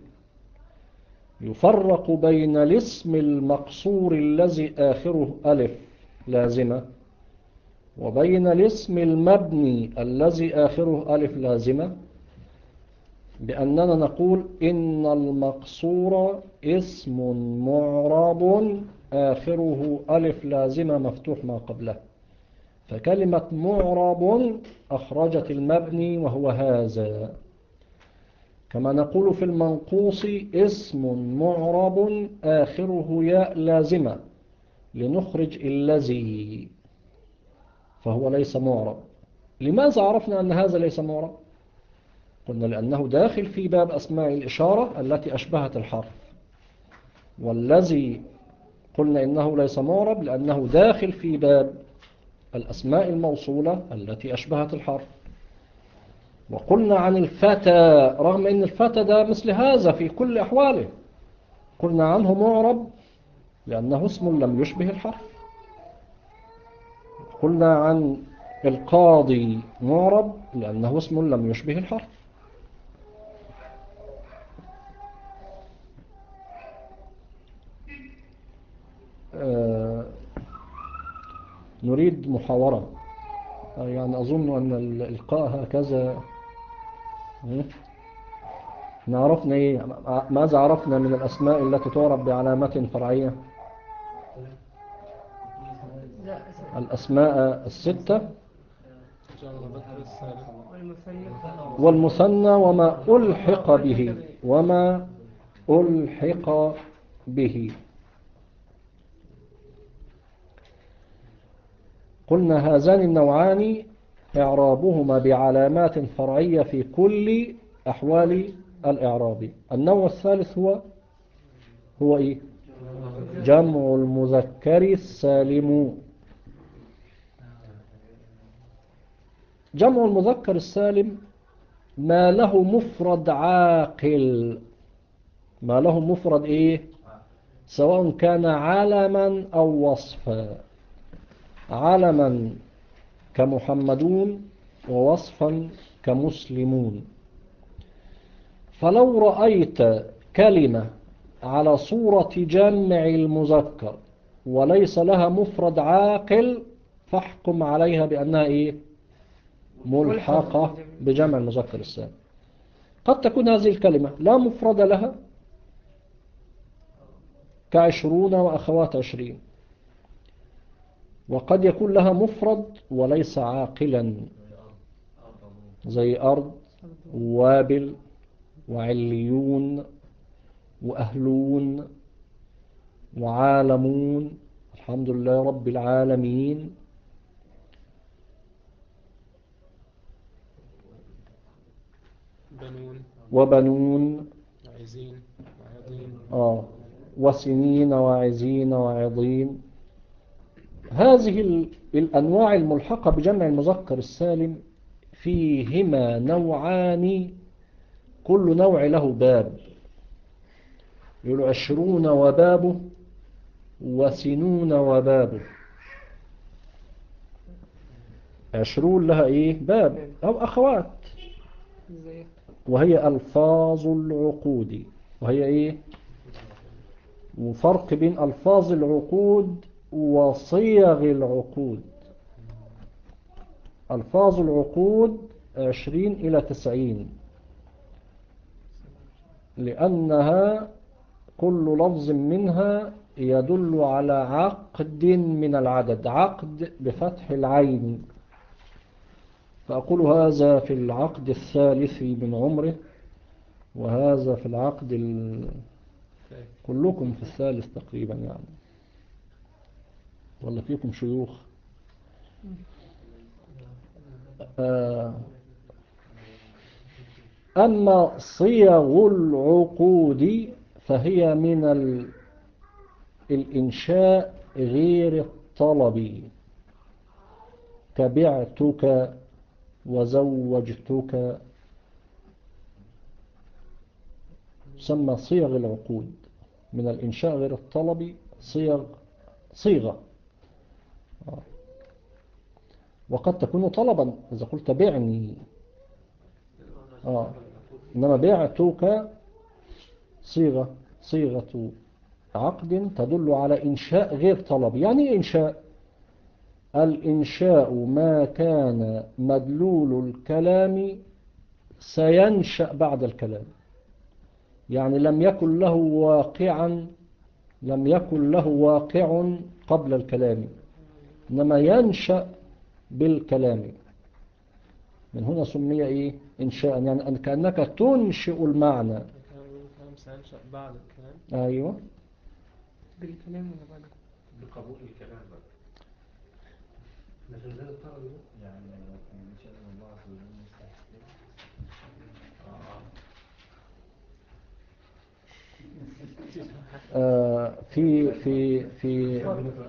يفرق بين الاسم المقصور الذي آخره ألف لازمة وبين الاسم المبني الذي آخره ألف لازمة، بأننا نقول إن المقصور اسم معرب آخره ألف لازمة مفتوح ما قبله، فكلمة معرب أخرجت المبني وهو هذا. كما نقول في المنقوص اسم معرب آخره ياء لازمة لنخرج الذي، فهو ليس معرب. لماذا عرفنا أن هذا ليس معرب؟ قلنا لأنه داخل في باب أسماء الإشارة التي أشبهت الحرف، والذي قلنا إنه ليس معرب لأنه داخل في باب الأسماء الموصولة التي أشبهت الحرف. وقلنا عن الفتى رغم أن الفتى ده مثل هذا في كل أحواله، قلنا عنه معرب لأنه اسم لم يشبه الحرف. قلنا عن القاضي معرب لأنه اسم لم يشبه الحرف. نريد محاورة، يعني أظن أن الإلقاء هكذا. عرفنا إيه؟ ماذا عرفنا من الأسماء التي تعرف بعلامات فرعية؟ الأسماء الستة والمثنى وما ألحق به وما ألحق به. قلنا هذان النوعان إعرابهما بعلامات فرعية في كل أحوال الإعراب. النوع الثالث هو إيه؟ جمع المذكر السالم. جمع المذكر السالم ما له مفرد عاقل. ما له مفرد إيه؟ سواء كان علما أو وصفا. علما كمحمدون ووصفا كمسلمون. فلو رأيت كلمة على صورة جمع المذكر وليس لها مفرد عاقل فاحكم عليها بأنها إيه؟ ملحقة بجمع المذكر السالم. قد تكون هذه الكلمة لا مفرد لها كعشرون وأخوات عشرين. وقد يكون لها مفرد وليس عاقلا، زي أرض ووابل وعليون وأهلون وعالمون، الحمد لله رب العالمين. بنون وبنون وعزين وعظيم. وسنين وعزين وعظيم. هذه الأنواع الملحقة بجمع المذكر السالم فيهما نوعان، كل نوع له باب. يقول عشرون وبابه، وسنون وبابه. عشرون لها ايه؟ باب او اخوات، ازاي؟ وهي الفاظ العقود. وهي ايه؟ وفرق بين الفاظ العقود وصيغ العقود. الفاظ العقود 20 إلى 90، لأنها كل لفظ منها يدل على عقد من العدد. عقد بفتح العين، فأقول هذا في العقد الثالث من عمره، وهذا في العقد كلكم في الثالث تقريبا يعني، ولا فيكم شيوخ. أما صيغ العقود فهي من الإنشاء غير الطلبي، كبعتك وزوجتك، تسمى صيغ العقود. من الإنشاء غير الطلبي صيغة. وقد تكون طلبا إذا قلت بعني. إنما بعتك صيغة عقد تدل على إنشاء غير طلبي. يعني إنشاء، الإنشاء ما كان مدلول الكلام سينشأ بعد الكلام، يعني لم يكن له واقع قبل الكلام، إنما ينشأ بالكلام. من هنا سمي إيه؟ إنشاء، يعني كأنك تنشئ المعنى. الكلام سينشأ بعد الكلام. أيوة، بالكلام ولا بعد؟ بقبول الكلام بقى. مش زي الطلب يعني إن شاء الله عز وجل مستحيل. في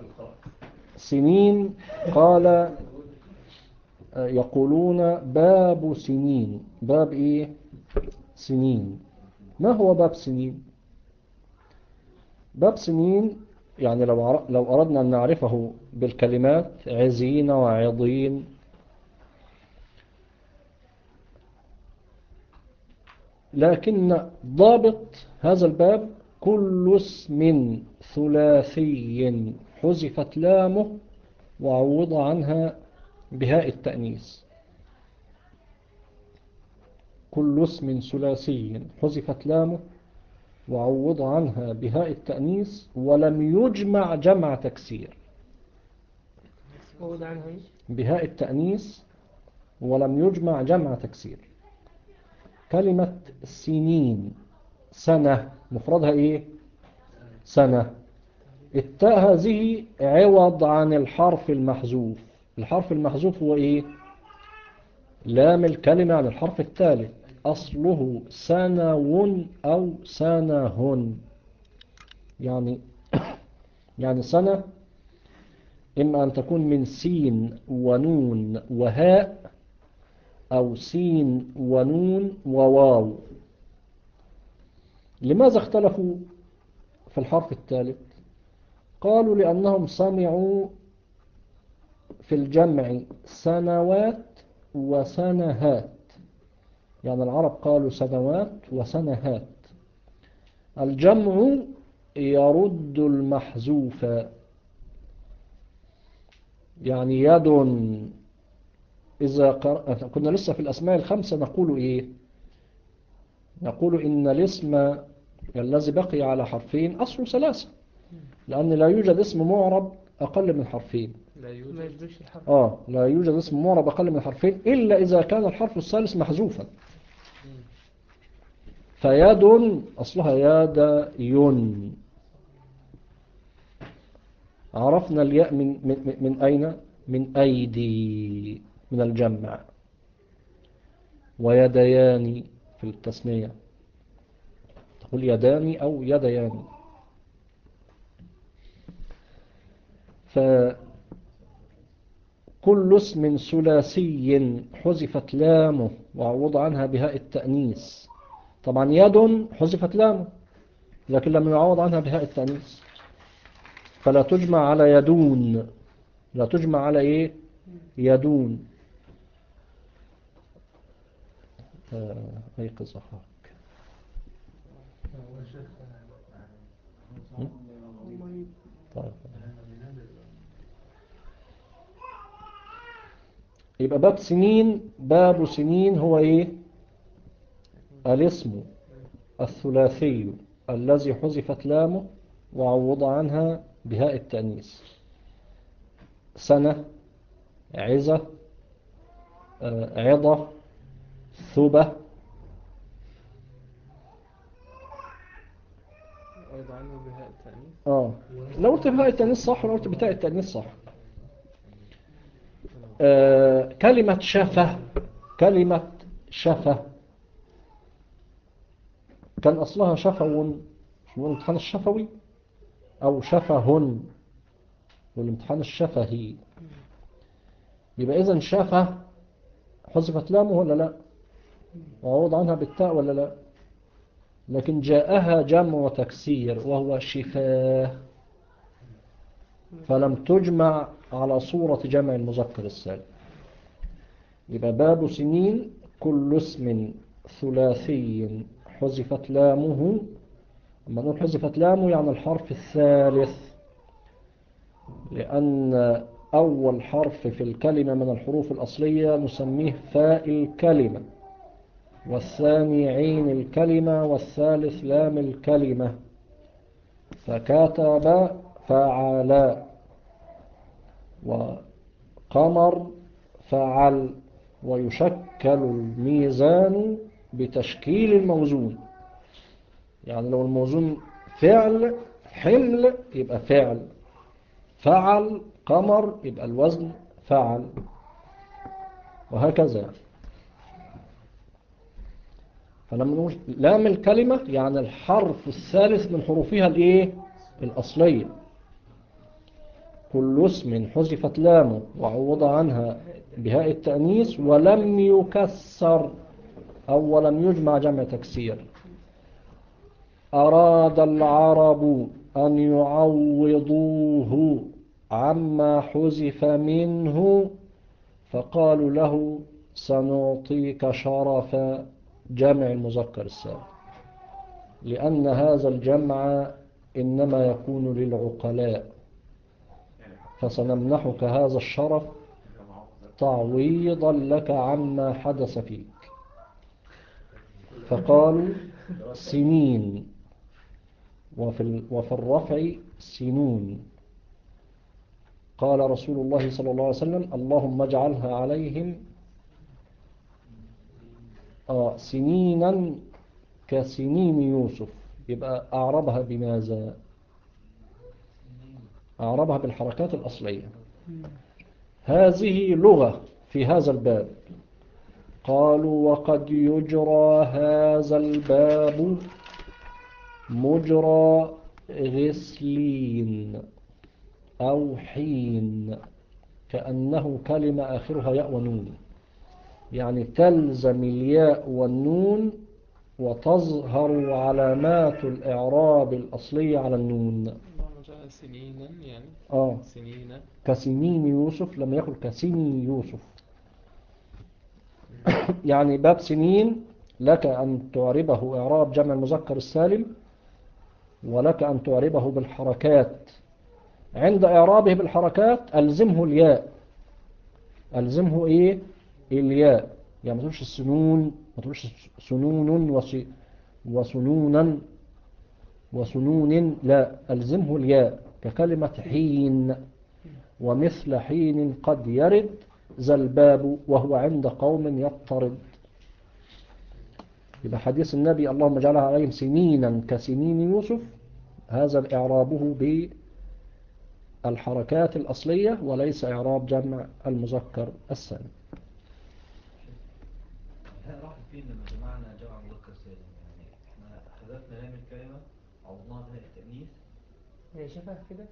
سنين قال يقولون باب سنين. باب إيه؟ سنين. ما هو باب سنين؟ باب سنين يعني لو أردنا أن نعرفه بالكلمات عزين وعضين، لكن ضابط هذا الباب كل اسم ثلاثي حذفت لامه وعوض عنها بهاء التأنيث. كل اسم ثلاثي حذفت لامه وعوض عنها بهاء التأنيث ولم يجمع جمع تكسير. عوض عنها ايه؟ بهاء التأنيث ولم يجمع جمع تكسير. كلمة سنين، سنة مفردها ايه؟ سنة. التاء هذه عوض عن الحرف المحذوف. الحرف المحذوف هو ايه؟ لام الكلمة عن الحرف الثالث، أصله سنون أو سنهن. يعني سنة إما أن تكون من سين ونون وهاء، أو سين ونون وواو. لماذا اختلفوا في الحرف الثالث؟ قالوا لأنهم سمعوا في الجمع سنوات وسنهات، يعني العرب قالوا سنوات وسنهات. الجمع يرد المحذوف، يعني يد. إذا كنا لسه في الأسماء الخمسة نقول إيه؟ نقول إن الاسم الذي بقي على حرفين أصله ثلاثة. لأن لا يوجد اسم معرب أقل من حرفين. لا ما يوجد. يدوش حرف. لا يوجد اسم معرب أقل من حرفين إلا إذا كان الحرف الثالث محذوفا. فيد أصلها يد. عرفنا الياء من أين؟ من أيدي، من الجمع. ويديان في التثنية، تقول يدان أو يديان. فكل اسم ثلاثي حذفت لامه وعوض عنها بهاء التأنيث. طبعا يد حذفت لامه لكن لم يعوض عنها بهاء التأنيث، فلا تجمع على يدون. لا تجمع على إيه؟ يدون. أيقظ أخاك. هو الشيخ طيب. يبقى باب سنين، باب سنين هو إيه؟ الاسم الثلاثي الذي حذفت لامه وعوض عنها بهاء التأنيث. سنة، عزة، عظة، ثبة. أيضا عنه بهاء التأنيث. لو قلت بهاء التأنيث صح ولو قلت بتاء التأنيث صح. كلمة شفة، كلمة شفة كان أصلها شفو، والامتحان الشفوي، أو شفهن والامتحان الشفهي. يبقى إذن شفة حذفت لامه ولا لا؟ وعوض عنها بالتاء ولا لا؟ لكن جاءها جمع وتكسير وهو شفاه، فلم تجمع على صورة جمع المذكر السالم. يبقى باب سنين كل اسم ثلاثي حذفت لامه. لما نقول حذفت لامه يعني الحرف الثالث، لأن أول حرف في الكلمة من الحروف الأصلية نسميه فاء الكلمة، والثاني عين الكلمة، والثالث لام الكلمة. فكتب فعل، وقمر فعل. ويشكل الميزان بتشكيل الموزون، يعني لو الموزون فعل حمل يبقى فعل، فعل قمر يبقى الوزن فعل، وهكذا. فلما نقول لام الكلمة يعني الحرف الثالث من حروفها الايه؟ الأصلية. كل اسم حذفت لامه وعوض عنها بهاء التأنيث ولم يكسر أو ولم يجمع جمع تكسير. أراد العرب أن يعوضوه عما حذف منه فقالوا له سنعطيك شرف جمع المذكر السالم، لأن هذا الجمع إنما يكون للعقلاء، فسنمنحك هذا الشرف تعويضا لك عما حدث فيك. فقالوا سنين، وفي الرفع سنون. قال رسول الله صلى الله عليه وسلم اللهم اجعلها عليهم سنينا كسنين يوسف. يبقى أعربها بماذا؟ أعربها بالحركات الأصلية. هذه لغة في هذا الباب. قالوا وقد يجرى هذا الباب مجرى غسلين أو حين، كأنه كلمة آخرها ياء ونون، يعني تلزم الياء والنون وتظهر علامات الإعراب الأصلية على النون. سنينا يعني سنين كسنين يوسف، لم يقل كسنين يوسف. يعني باب سنين لك أن تعربه إعراب جمع المذكر السالم، ولك أن تعربه بالحركات. عند إعرابه بالحركات ألزمه الياء. ألزمه إيه؟ الياء. يعني ما تقولش السنون، ما تقولش سنون وسنونا وسنون، لا، ألزمه الياء. ككلمة حين، ومثل حين قد يرد ذا الباب وهو عند قوم يضطرد. يبقى حديث النبي اللهم اجعلها عليهم سنينا كسنين يوسف، هذا إعرابه بالحركات الأصلية وليس إعراب جمع المذكر السالم. راح فين لما جمعنا جمع مذكر سالم؟ يعني احنا حذفنا لام الكلمة عوضناها بهاء التأنيث. هي شبه كده.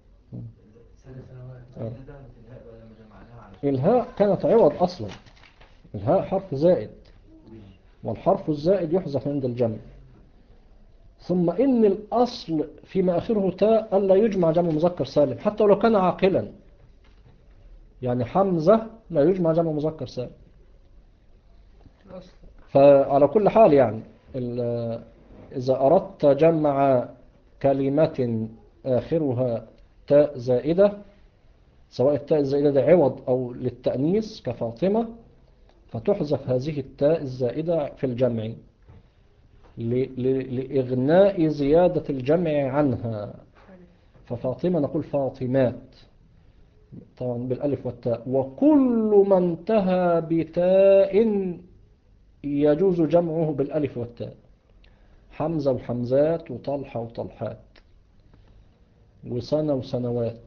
الهاء كانت عوض أصلا، الهاء حرف زائد، والحرف الزائد يحذف عند الجمع. ثم إن الأصل فيما آخره تاء ألا يجمع جمع مذكر سالم حتى ولو كان عاقلا. يعني حمزة لا يجمع جمع مذكر سالم. فعلى كل حال يعني إذا أردت جمع كلمة آخرها تاء زائدة، سواء التاء الزائدة ده عوض أو للتأنيث كفاطمة، فتحذف هذه التاء الزائدة في الجمع لإغناء زيادة الجمع عنها. ففاطمة نقول فاطمات طبعا بالألف والتاء. وكل ما انتهى بتاء يجوز جمعه بالألف والتاء، حمزة وحمزات وطلحة وطلحات وسنة وسنوات.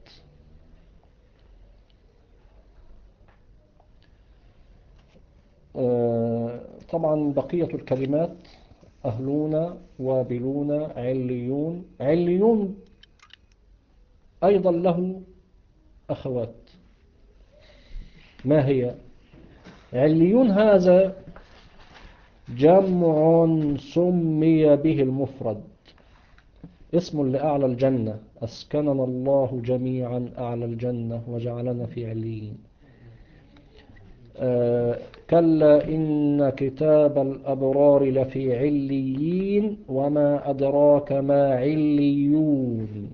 طبعا بقية الكلمات أهلون وابلون عليون. عليون أيضا له أخوات. ما هي؟ عليون هذا جمع سمي به المفرد، اسم لأعلى الجنة، أسكننا الله جميعا أعلى الجنة وجعلنا في عليين. كلا إن كتاب الأبرار لفي عليين وما أدراك ما عليون.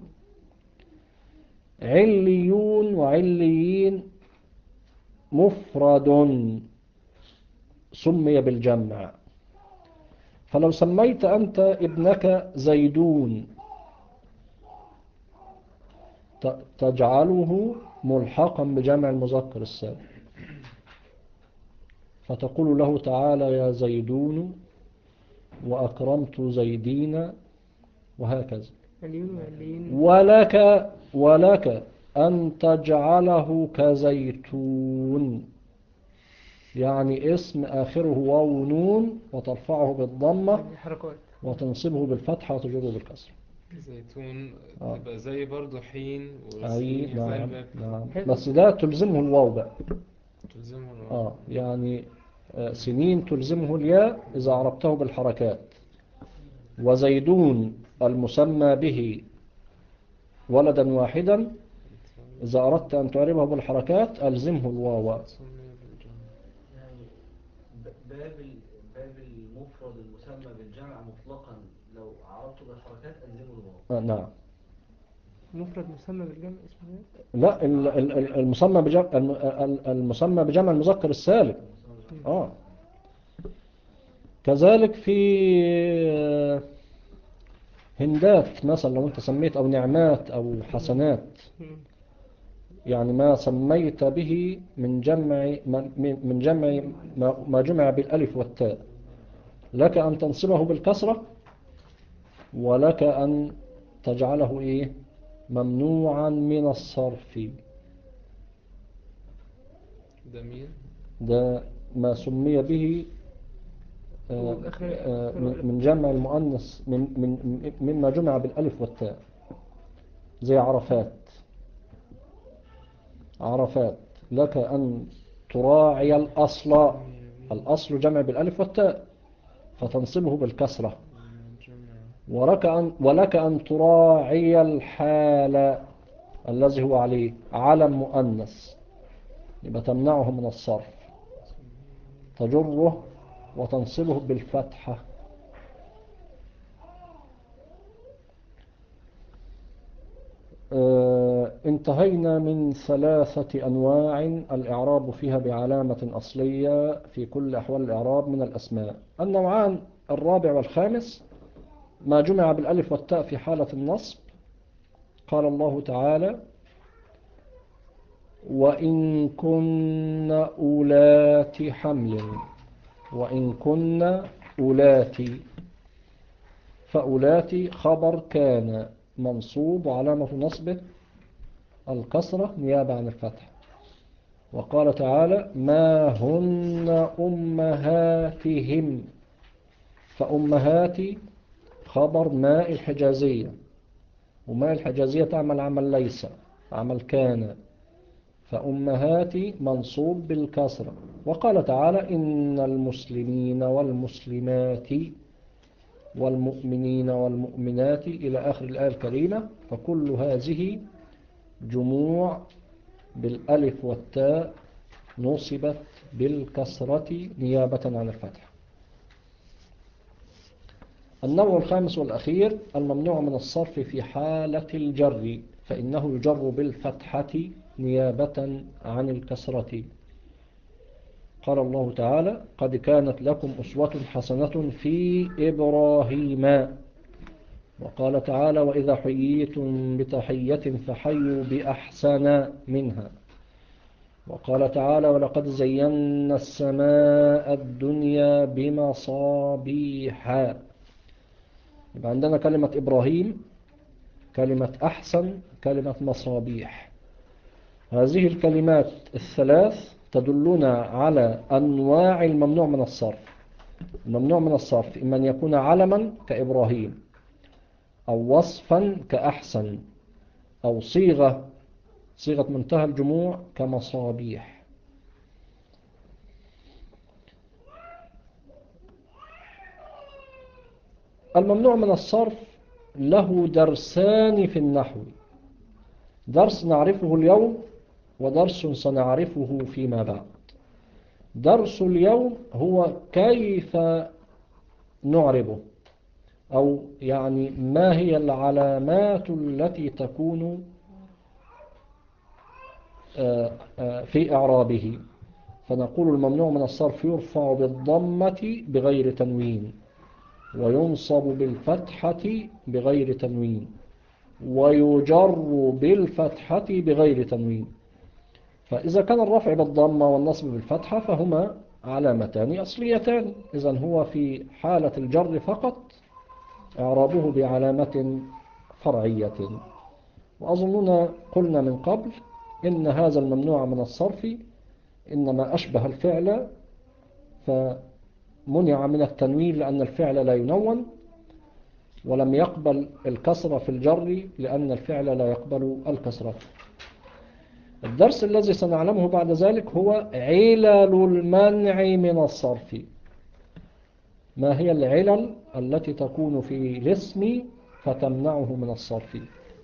عليون وعليين مفرد سمي بالجمع. فلو سميت أنت ابنك زيدون تجعله ملحقا بجمع المذكر السالم، فتقول له تعالى يا زيدون وأكرمت زيدين وهكذا. ولك أن تجعله كزيتون، يعني اسم آخره واو نون وترفعه بالضمة وتنصبه بالفتحة وتجره بالكسر. زيتون تبقى زي برضو حين أي وسين نعم, زي نعم. بس ده تلزمه الواو بقى. تلزمه الواو. يعني سنين تلزمه الياء إذا عربته بالحركات. وزيدون المسمى به ولدا واحدا إذا أردت أن تعربه بالحركات ألزمه الواو. يعني باب المفرد المسمى بالجمع مطلقا لو عربته بالحركات ألزمه الواو. نعم. مفرد مسمى بالجمع اسمه ايه؟ لا المسمى بجمع المذكر السالم. كذلك في هندات مثلا لو انت سميت او نعمات او حسنات، يعني ما سميت به من جمع ما جمع بالالف والتاء، لك ان تنصبه بالكسرة ولك ان تجعله ايه ممنوعا من الصرف. ده ما سمي به من جمع المؤنث مما جمع بالالف والتاء، زي عرفات لك أن تراعي الأصل جمع بالالف والتاء فتنصبه بالكسرة، ولك أن تراعي الحال الذي هو عليه علم مؤنث، يبقى تمنعه من الصرف، تجره وتنصبه بالفتحة. انتهينا من 3 أنواع الإعراب فيها بعلامة أصلية في كل أحوال الإعراب من الأسماء. النوعان الرابع والخامس ما جمع بالألف والتاء في حالة النصب قال الله تعالى: وإن كن أولات حمل، وإن كن أولات، فأولات خبر كان منصوب وعلامة نصبه الكسرة نيابة عن الفتح. وقال تعالى: ما هن أمهاتهم، فأمهاتي خبر ماء الحجازية، وماء الحجازية تعمل عمل ليس، عمل كان، فأمهاتي منصوب بالكسرة. وقال تعالى: إن المسلمين والمسلمات والمؤمنين والمؤمنات إلى آخر الآية الكريمة. فكل هذه جموع بالألف والتاء نصبت بالكسرة نيابة عن الفتح. النوع الخامس والأخير الممنوع من الصرف في حالة الجر، فإنه يجر بالفتحة نيابة عن الكسرة. قال الله تعالى: قد كانت لكم أسوة حسنة في إبراهيم. وقال تعالى: وإذا حييتم بتحية فحيوا بأحسن منها. وقال تعالى: ولقد زينا السماء الدنيا بمصابيح. يبقى عندنا كلمة إبراهيم، كلمة أحسن، كلمة مصابيح. هذه الكلمات الثلاث تدلنا على أنواع الممنوع من الصرف. الممنوع من الصرف إما أن يكون علما كإبراهيم، أو وصفا كأحسن، أو صيغة منتهى الجموع كمصابيح. الممنوع من الصرف له درسان في النحو: درس نعرفه اليوم، ودرس سنعرفه فيما بعد. درس اليوم هو كيف نعربه، أو يعني ما هي العلامات التي تكون في إعرابه. فنقول الممنوع من الصرف يرفع بالضمة بغير تنوين، وينصب بالفتحة بغير تنوين، ويجر بالفتحة بغير تنوين. فإذا كان الرفع بالضمة والنصب بالفتحة فهما علامتان أصليتان، إذن هو في حالة الجر فقط إعرابه بعلامة فرعية. وأظننا قلنا من قبل إن هذا الممنوع من الصرف إنما أشبه الفعل فمنع من التنوين لأن الفعل لا ينون، ولم يقبل الكسرة في الجر لأن الفعل لا يقبل الكسرة. الدرس الذي سنعلمه بعد ذلك هو علل المنع من الصرف. ما هي العلل التي تكون في الاسم فتمنعه من الصرف؟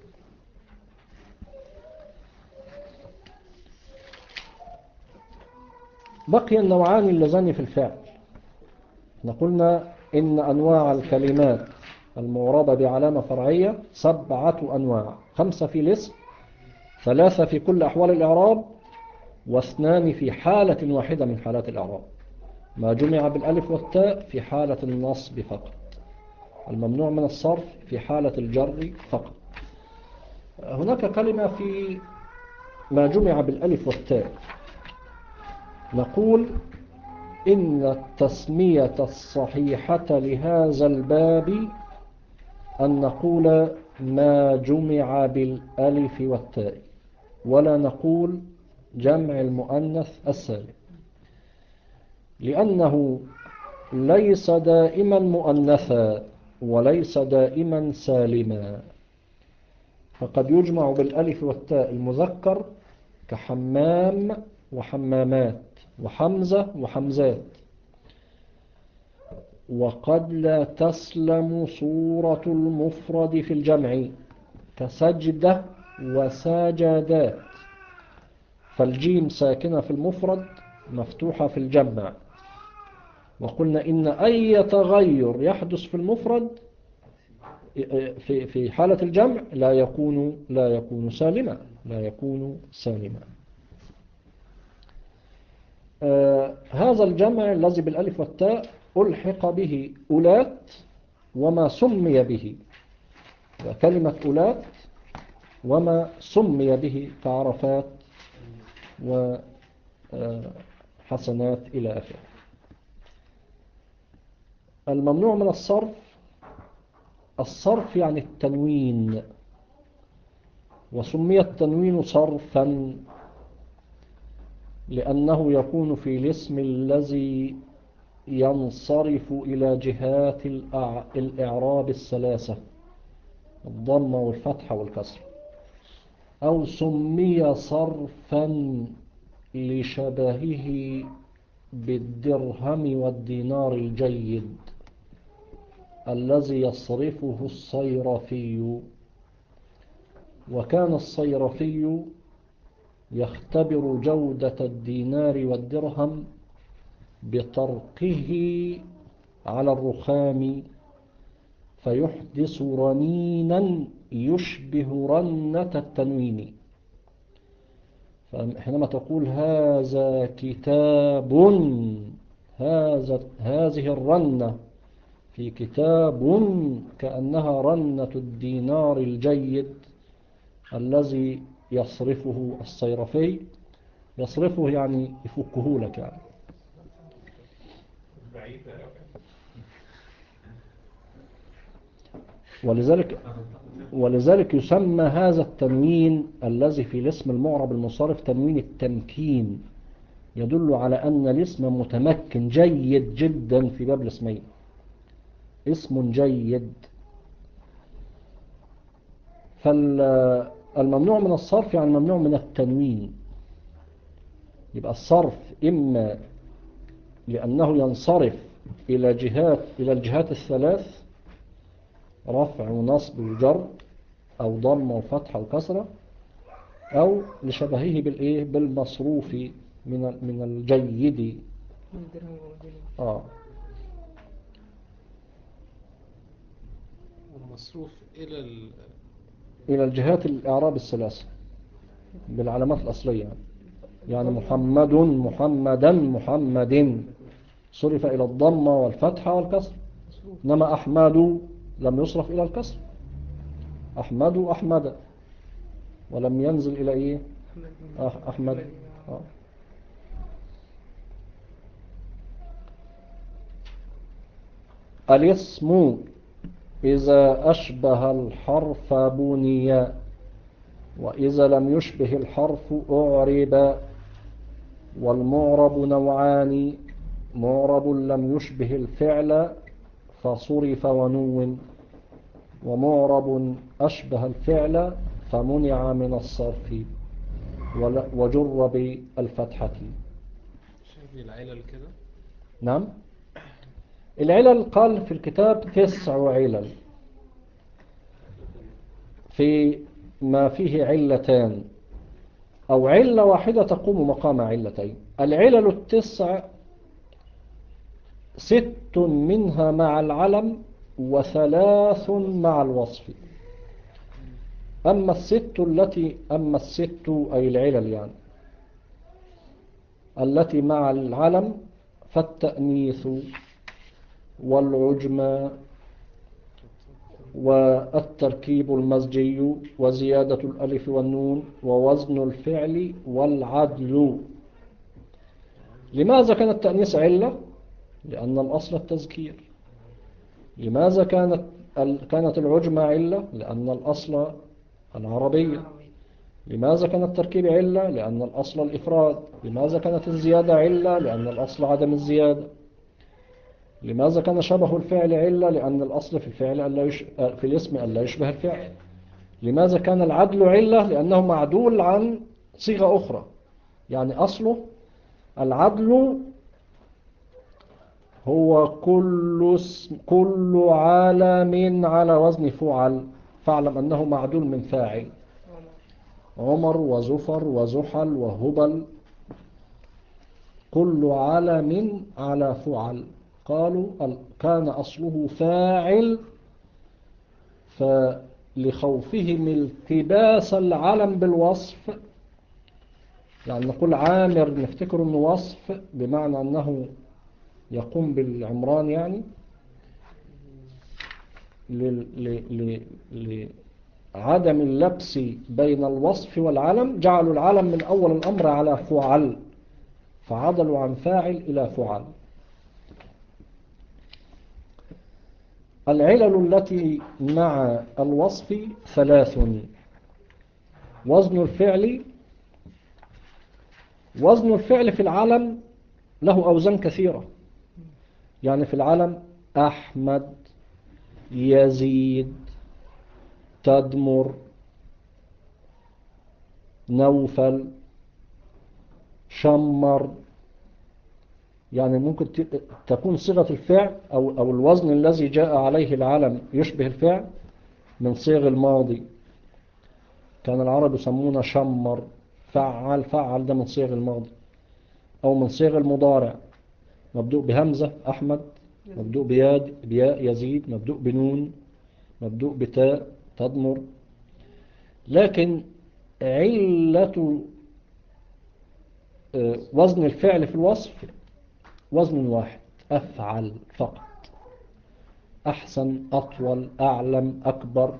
بقي النوعان اللذان في الفعل. قلنا إن أنواع الكلمات المعربة بعلامة فرعية 7 أنواع: 5 في الاسم، 3 في كل أحوال الإعراب، و2 في حالة واحدة من حالات الإعراب. ما جمع بالألف والتاء في حالة النصب فقط، الممنوع من الصرف في حالة الجر فقط. هناك كلمة في ما جمع بالألف والتاء، نقول إن التسمية الصحيحة لهذا الباب أن نقول ما جمع بالألف والتاء، ولا نقول جمع المؤنث السالم، لأنه ليس دائما مؤنثا وليس دائما سالما. فقد يجمع بالألف والتاء المذكر كحمام وحمامات وحمزة وحمزات، وقد لا تسلم صورة المفرد في الجمع كسجدة وساجدات. فالجيم ساكنة في المفرد مفتوحة في الجمع. وقلنا إن أي تغير يحدث في المفرد في حالة الجمع لا يكون سالما. هذا الجمع الذي بالألف والتاء ألحق به أولات وما سمي به. كلمة أولات وما سمي به كعرفات وحسنات إلى آخره. الممنوع من الصرف يعني التنوين، وسمي التنوين صرفا لأنه يكون في الاسم الذي ينصرف إلى جهات الإعراب الثلاثة، الضمة والفتحة والكسر. أو سمي صرفا لشبهه بالدرهم والدينار الجيد الذي يصرفه الصيرفي. وكان الصيرفي يختبر جودة الدينار والدرهم بطرقه على الرخام فيحدث رنينا يشبه رنة التنوين. فحينما تقول هذا كتاب، هذه الرنة في كتاب كأنها رنة الدينار الجيد الذي يصرفه الصيرفي. يصرفه يعني يفكه لك يعني. ولذلك يسمى هذا التنوين الذي في الاسم المعرب المصرف تنوين التمكين، يدل على أن الاسم متمكن جيد جدا في باب الاسمين، اسم جيد. فالممنوع من الصرف يعني الممنوع من التنوين. يبقى الصرف إما لأنه ينصرف إلى الجهات الثلاث، رفع ونصب وجر أو ضم وفتح وكسرة، أو لشبهه بالمصروف من الجيد. والمصروف إلى الجهات الإعراب الثلاثة بالعلامات الأصلية، يعني محمد محمدا محمد صرف إلى الضمة والفتحة والكسر. إنما أحمد لم يصرف إلى الكسر، أحمد أحمد، ولم ينزل إلى أحمد. الاسم إذا أشبه الحرف بني، وإذا لم يشبه الحرف أعرب. والمعرب نوعان: معرب لم يشبه الفعل فصرف ونون، ومعرب أشبه الفعل فمنع من الصرف وجر بالفتحة. شايف العلل كده؟ نعم، العلل قال في الكتاب 9 علل، في ما فيه علتان أو علة واحدة تقوم مقام علتين. العلل 9 6 منها مع العلم و3 مع الوصف. أما الست أي العلل يعني التي مع العلم فالتأنيث والعجمة والتركيب المزجي وزيادة الألف والنون ووزن الفعل والعدل. لماذا كان التأنيث علة؟ لأن الأصل التذكير. لماذا كانت العجمة علة؟ لأن الأصل العربية. لماذا كان التركيب علة؟ لأن الأصل الإفراد. لماذا كانت الزيادة علة؟ لأن الأصل عدم الزيادة. لماذا كان شبه الفعل علة؟ لأن الأصل في الفعل في الاسم ألا يشبه الفعل. لماذا كان العدل علة؟ لأنه معدول عن صيغة أخرى، يعني أصله العدل هو كل عالم على وزن فعل، فاعلم أنه معدول من فاعل. عمر وزفر وزحل وهبل كل عالم على فعل. قالوا كان أصله فاعل، فلخوفهم التباس العلم بالوصف، يعني نقول عامر نفتكر أنه وصف بمعنى أنه يقوم بالعمران، يعني عدم اللبس بين الوصف والعلم جعلوا العلم من أول الأمر على فعل، فعضلوا عن فاعل إلى فعل. العلل التي مع الوصف 3: وزن الفعل. وزن الفعل في العلم له أوزان كثيرة، يعني في العلم أحمد، يزيد، تدمر، نوفل، شمر. يعني ممكن تكون صيغة الفعل أو الوزن الذي جاء عليه العلم يشبه الفعل من صيغ الماضي. كان العرب يسمونه شمر، فعل، فعل ده من صيغ الماضي، أو من صيغ المضارع، مبدوء بهمزة أحمد، مبدوء بياء يزيد، مبدوء بنون، مبدوء بتاء تدمر. لكن علة وزن الفعل في الوصف وزن واحد، أفعل فقط. أحسن، أطول، أعلم، أكبر.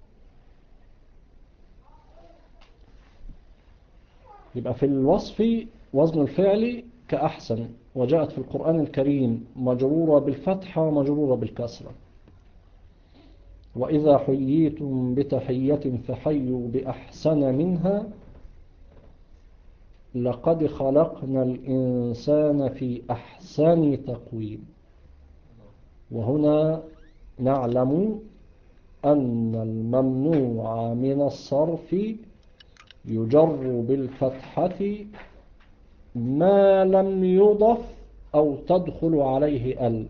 يبقى في الوصف وزن الفعل كأحسن، وجاءت في القرآن الكريم مجرورة بالفتحة ومجرورة بالكسرة. وإذا حييتم بتحية فحيوا بأحسن منها لقد خلقنا الإنسان في أحسن تقويم. وهنا نعلم أن الممنوع من الصرف يجر بالفتحة ما لم يضف أو تدخل عليه ال،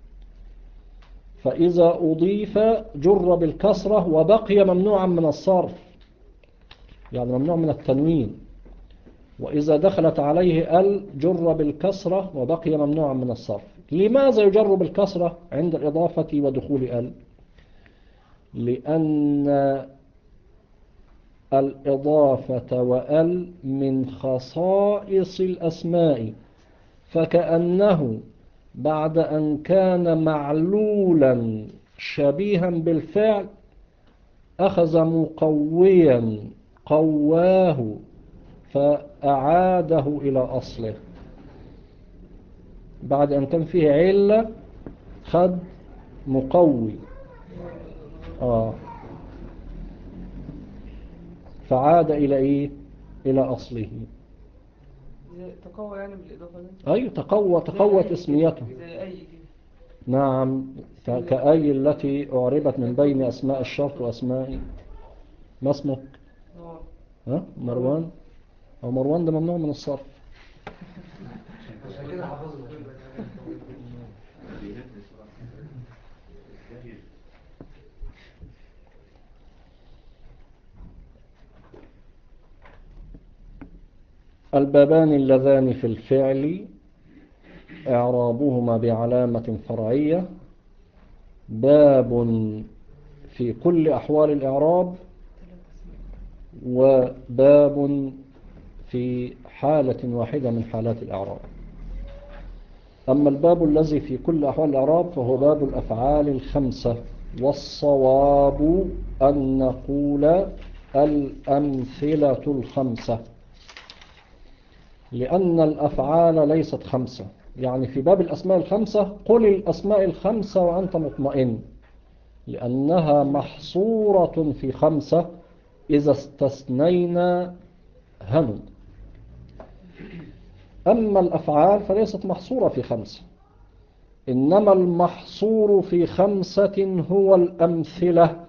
فإذا أضيف جر بالكسرة وبقي ممنوعا من الصرف، يعني ممنوع من التنوين. وإذا دخلت عليه ال جر بالكسرة وبقي ممنوعا من الصرف. لماذا يجر بالكسرة عند الإضافة ودخول ال؟ لأن الإضافة وال من خصائص الأسماء، فكأنه بعد أن كان معلولا شبيها بالفعل أخذ مقويا قواه فأعاده إلى أصله. بعد أن كان فيه علة خد مقوي فعاد إلى إيه؟ إلى أصله. تقوى يعني بالإضافة دي؟ أي تقوت اسميته. زي أي كده. نعم، كأي التي أعربت من بين أسماء الشرط وأسماء. ما اسمك؟ مروان. أو مروان ده ممنوع من الصرف. عشان كده حفظه. البابان اللذان في الفعل إعرابهما بعلامة فرعية: باب في كل أحوال الإعراب، وباب في حالة واحدة من حالات الإعراب. أما الباب الذي في كل أحوال الإعراب فهو باب الأفعال الخمسة، والصواب أن نقول الأمثلة الخمسة، لأن الأفعال ليست خمسة. يعني في باب الأسماء الخمسة قل الأسماء الخمسة وأنت مطمئن، لأنها محصورة في خمسة إذا استثنينا هنو. أما الأفعال فليست محصورة في خمسة، إنما المحصور في خمسة هو الأمثلة.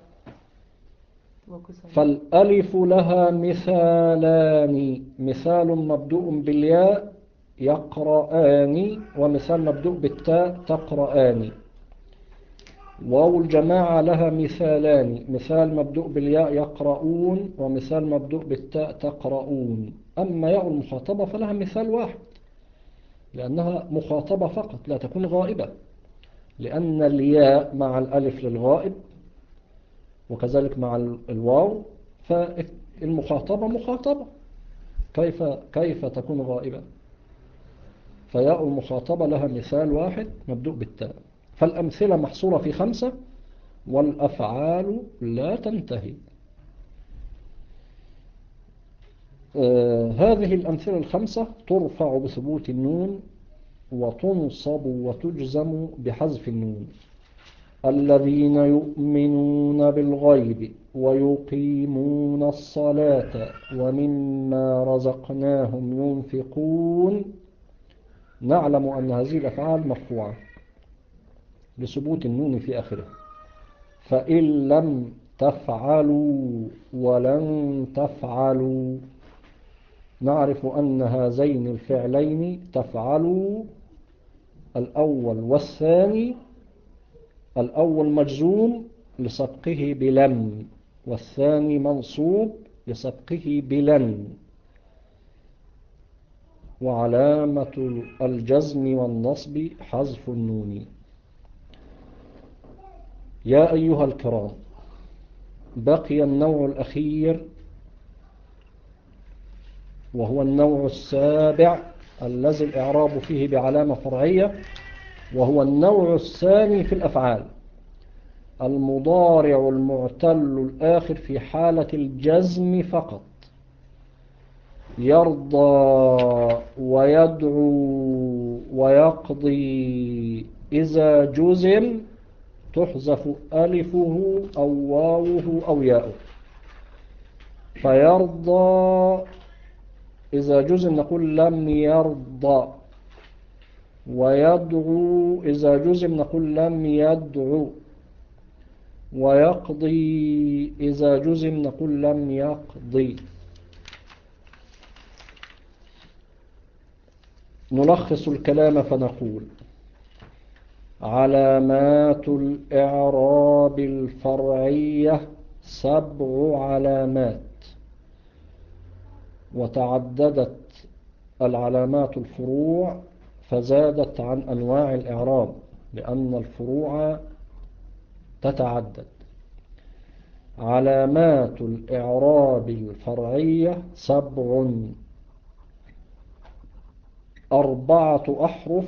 فالألف لها مثالان: مثال مبدوء بالياء يقرآن، ومثال مبدوء بالتاء تقرآن. واو الجماعة لها مثالان: مثال مبدوء بالياء يقرؤون، ومثال مبدوء بالتاء تقرؤون. أما ياء المخاطبة فلها مثال واحد، لأنها مخاطبة فقط لا تكون غائبة، لأن الياء مع الألف للغائب، وكذلك مع الواو، فالمخاطبة مخاطبة، كيف تكون غائبة؟ فياء المخاطبة لها مثال واحد مبدوء بالتاء. فالأمثلة محصورة في خمسة، والأفعال لا تنتهي. هذه الأمثلة الخمسة ترفع بثبوت النون وتنصب وتجزم بحذف النون. الذين يؤمنون بالغيب ويقيمون الصلاة ومما رزقناهم ينفقون. نعلم أن هذه الأفعال مرفوعة لثبوت النون في آخره. فإن لم تفعلوا ولن تفعلوا نعرف أن هذين الفعلين تفعلوا الأول والثاني. الأول مجزوم لسبقه بلم، والثاني منصوب لسبقه بلن. وعلامة الجزم والنصب حذف النون. يا أيها الكرام، بقي النوع الأخير وهو النوع السابع الذي الإعراب فيه بعلامة فرعية، وهو النوع الثاني في الأفعال، المضارع المعتل الآخر في حالة الجزم فقط. يرضى ويدعو ويقضي إذا جزم تحذف ألفه أو واوه أو ياؤه. فيرضى إذا جزم نقول لم يرضى، ويدعو إذا جزم نقول لم يدعو، ويقضي إذا جزم نقول لم يقضي. نلخص الكلام فنقول: علامات الإعراب الفرعية 7 علامات، وتعددت العلامات الفروع فزادت عن أنواع الإعراب لأن الفروع تتعدد. علامات الإعراب الفرعية 7: 4 أحرف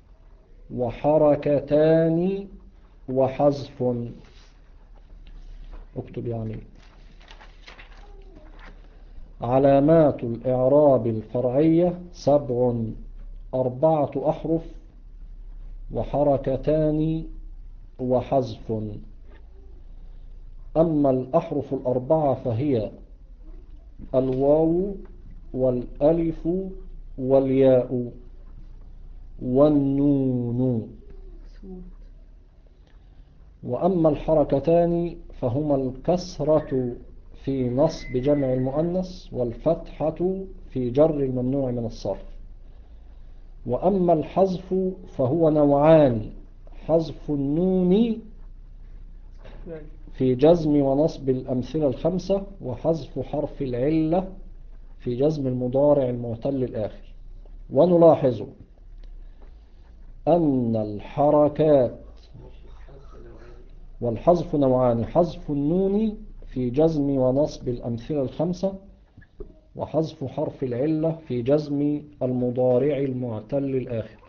وحركتان وحذف. اكتب يعني. علامات الإعراب الفرعية 7: 4 أحرف وحركتان وحذف. أما الأحرف 4 فهي الواو والألف والياء والنون. وأما الحركتان فهما الكسرة في نصب جمع المؤنث والفتحة في جر الممنوع من الصرف. وأما الحذف فهو نوعان: حذف النون في جزم ونصب الأمثلة الخمسة، وحذف حرف العلة في جزم المضارع المعتل الآخر. ونلاحظ أن الحركات والحذف نوعان: حذف النون في جزم ونصب الأمثلة الخمسة، وحذف حرف العلة في جزم المضارع المعتل الآخر.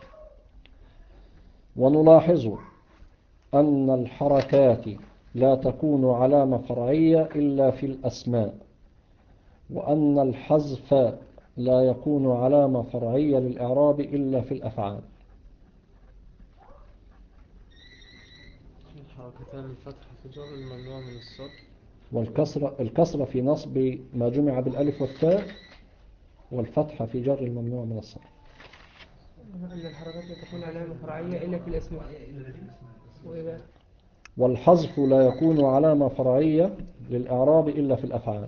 ونلاحظ أن الحركات لا تكون علامة فرعية إلا في الأسماء، وأن الحذف لا يكون علامة فرعية للإعراب إلا في الأفعال. الحركتان الفتحة في جر الممنوع من الصرف، الكسرة في نصب ما جمع بالألف والتاء، والفتحة في جر الممنوع من الصرف. أن الحركات لا تكون علامة فرعية إلا في الأسماء. وإيه بقى؟ والحذف لا يكون علامة فرعية للإعراب إلا في الأفعال.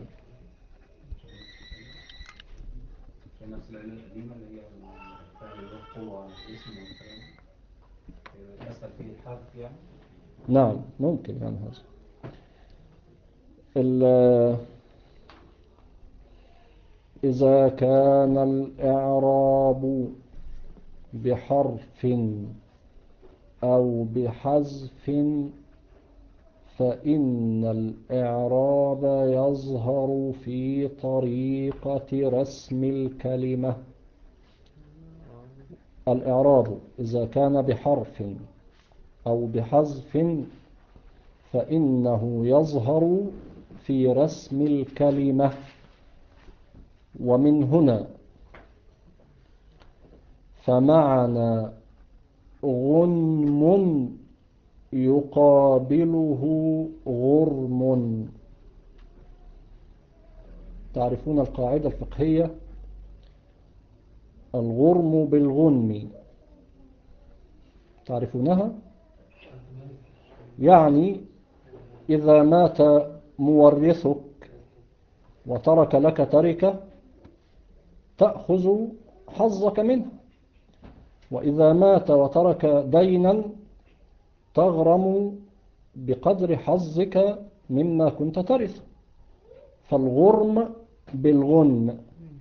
في نفس العلة القديمة اللي هي الفعل القوة الاسم والكلام يسأل فيه الحرف يعني. نعم ممكن يعني هذا. إذا كان الإعراب بحرف أو بحذف فإن الإعراب يظهر في طريقة رسم الكلمة. الإعراب إذا كان بحرف أو بحذف فإنه يظهر في رسم الكلمة. ومن هنا فمعنى غنم يقابله غرم. تعرفون القاعدة الفقهية الغرم بالغنم، تعرفونها؟ يعني إذا مات مورثك وترك لك تركة تأخذ حظك منه، وإذا مات وترك دينا تغرم بقدر حظك مما كنت ترث. فالغرم بالغنم.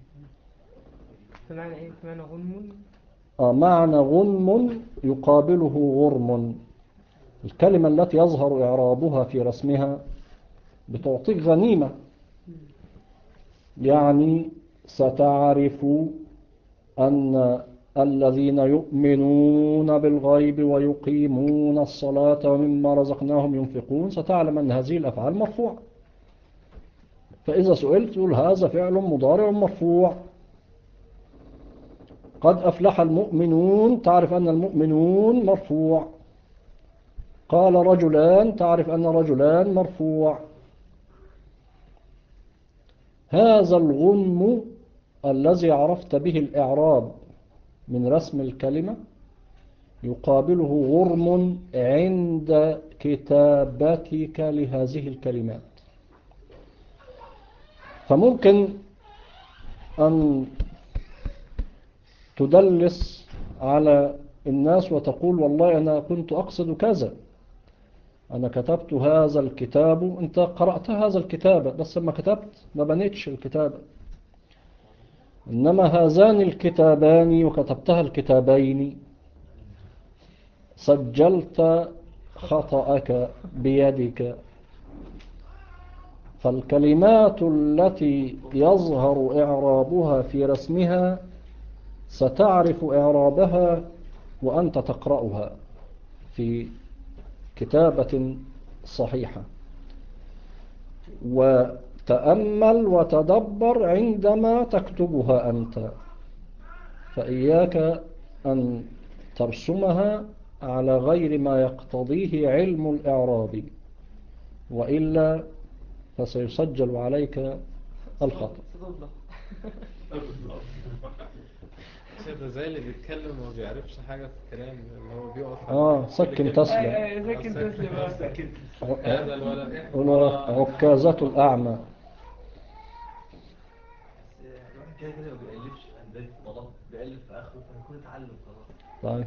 فمعنى إيه؟ فمعنى غنم. معنى غنم يقابله غرم. الكلمة التي يظهر إعرابها في رسمها بتعطيك غنيمة. يعني ستعرف أن الذين يؤمنون بالغيب ويقيمون الصلاة ومما رزقناهم ينفقون، ستعلم أن هذه الأفعال مرفوعة. فإذا سئلت تقول هذا فعل مضارع مرفوع. قد أفلح المؤمنون، تعرف أن المؤمنون مرفوع. قال رجلان، تعرف أن رجلان مرفوع. هذا الغنم الذي عرفت به الإعراب من رسم الكلمة يقابله غرم عند كتابتك لهذه الكلمات. فممكن أن تدلس على الناس وتقول والله أنا كنت أقصد كذا، أنا كتبت هذا الكتاب، أنت قرأت هذا الكتاب بس ما كتبت، ما بنيتش الكتابة. إنما هذان الكتابان وكتبتها الكتابين، سجلت خطأك بيدك. فالكلمات التي يظهر إعرابها في رسمها ستعرف إعرابها وأنت تقرأها في كتابة صحيحة. وتأمل وتدبر عندما تكتبها أنت، فإياك أن ترسمها على غير ما يقتضيه علم الإعراب، وإلا فسيسجل عليك الخطأ. ده زي اللي بيتكلم وما بيعرفش حاجة في الكلام، اللي هو بيقف سكن تسلم. سكن تسلم. هذا الولد عكازة الأعمى. الواحد كده كده ما بيألفش بداية الطلب، بيألف في آخره فيكون اتعلم خلاص. طيب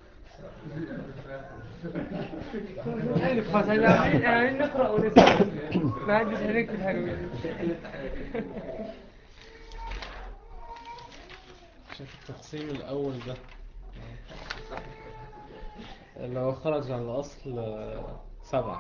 ألف خلاص، عايزين نقرأ ونسمع، ما عنديش هنكتب حاجة منه. شايف التقسيم الأول ده اللي هو خرج عن الأصل 7،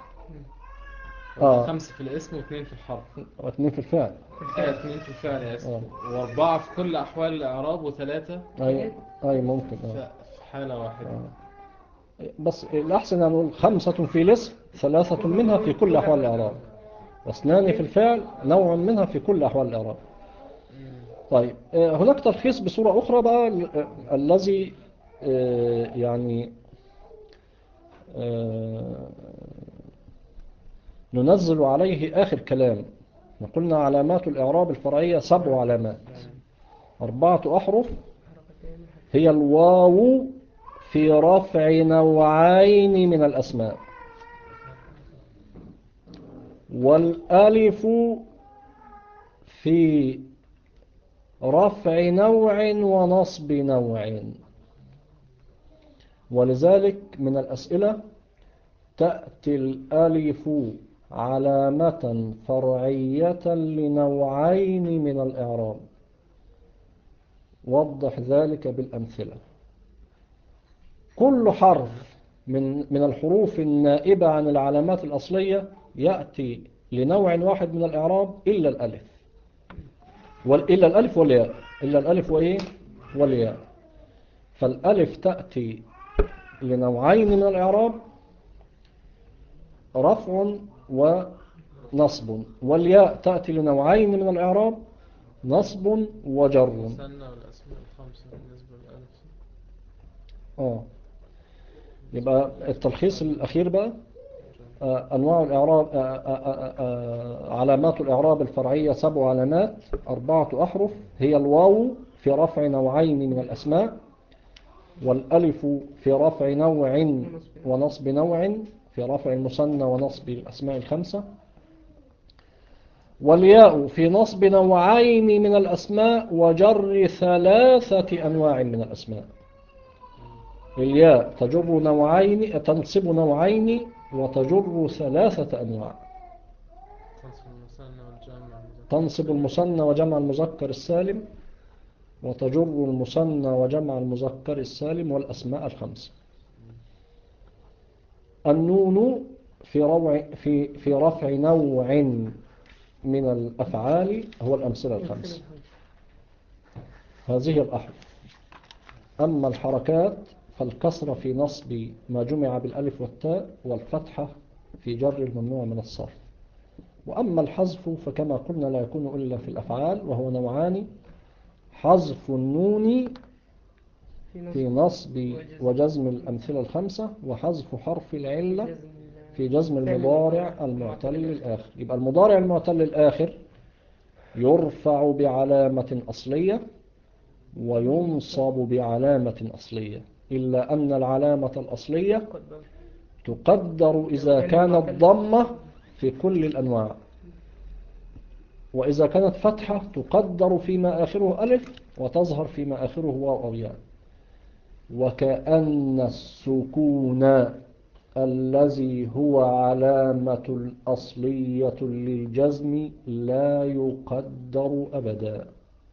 5 في الاسم و2 في الحرف، و2 في الفعل. 2 في الفعل يا اسف، و4 في كل أحوال الإعراب، و3 أي ممكن في حالة واحدة. بس الأحسن أن نقول 5 في الاسم، 3 منها في كل أحوال الإعراب، و2 في الفعل، نوع منها في كل أحوال الإعراب. طيب هناك تلخيص بصورة أخرى بقى الذي يعني ننزل عليه آخر كلام. قلنا علامات الإعراب الفرعية 7 علامات، 4 أحرف هي الواو في رفع نوعين من الأسماء، والألف في رفع نوع ونصب نوع. ولذلك من الأسئلة تأتي الألف علامة فرعية لنوعين من الإعراب، وضح ذلك بالأمثلة. كل حرف من الحروف النائبة عن العلامات الأصلية يأتي لنوع واحد من الإعراب إلا الألف، إلا الألف والياء، إلا الألف وإيه والياء. فالألف تأتي لنوعين من الإعراب، رفع ونصب، والياء تأتي لنوعين من الإعراب، نصب وجر. مثنى والأسماء الخمسة بالنسبة للألف. يبقى التلخيص الأخير بقى أنواع الإعراب، علامات الإعراب الفرعية 7 علامات، 4 أحرف، هي الواو في رفع نوعين من الأسماء، والألف في رفع نوع ونصب نوع، في رفع المثنى ونصب الأسماء الخمسة، والياء في نصب نوعين من الأسماء وجر 3 أنواع من الأسماء. الياء تجر نوعين، تنصب نوعين وتجر 3 أنواع. تنصب المثنى وجمع المذكر السالم، وتجر المثنى وجمع المذكر السالم والأسماء الخمسة. النون في رفع نوع من الأفعال هو الأمثلة الخمسة. هذه الأحرف. أما الحركات فالكسرة في نصب ما جمع بالألف والتاء، والفتحة في جر الممنوع من الصرف. وأما الحذف فكما قلنا لا يكون إلا في الأفعال، وهو نوعان: حذف النون في نصب وجزم الأمثلة الخمسة، وحذف حرف العلة في جزم المضارع المعتل الآخر. يبقى المضارع المعتل الآخر يرفع بعلامة أصلية وينصب بعلامة أصلية، إلا أن العلامة الأصلية تقدر إذا كانت ضمة في كل الأنواع، وإذا كانت فتحة تقدر فيما آخره ألف وتظهر فيما آخره واو أو ياء. وكأن السكون الذي هو علامة الأصلية للجزم لا يقدر أبدا.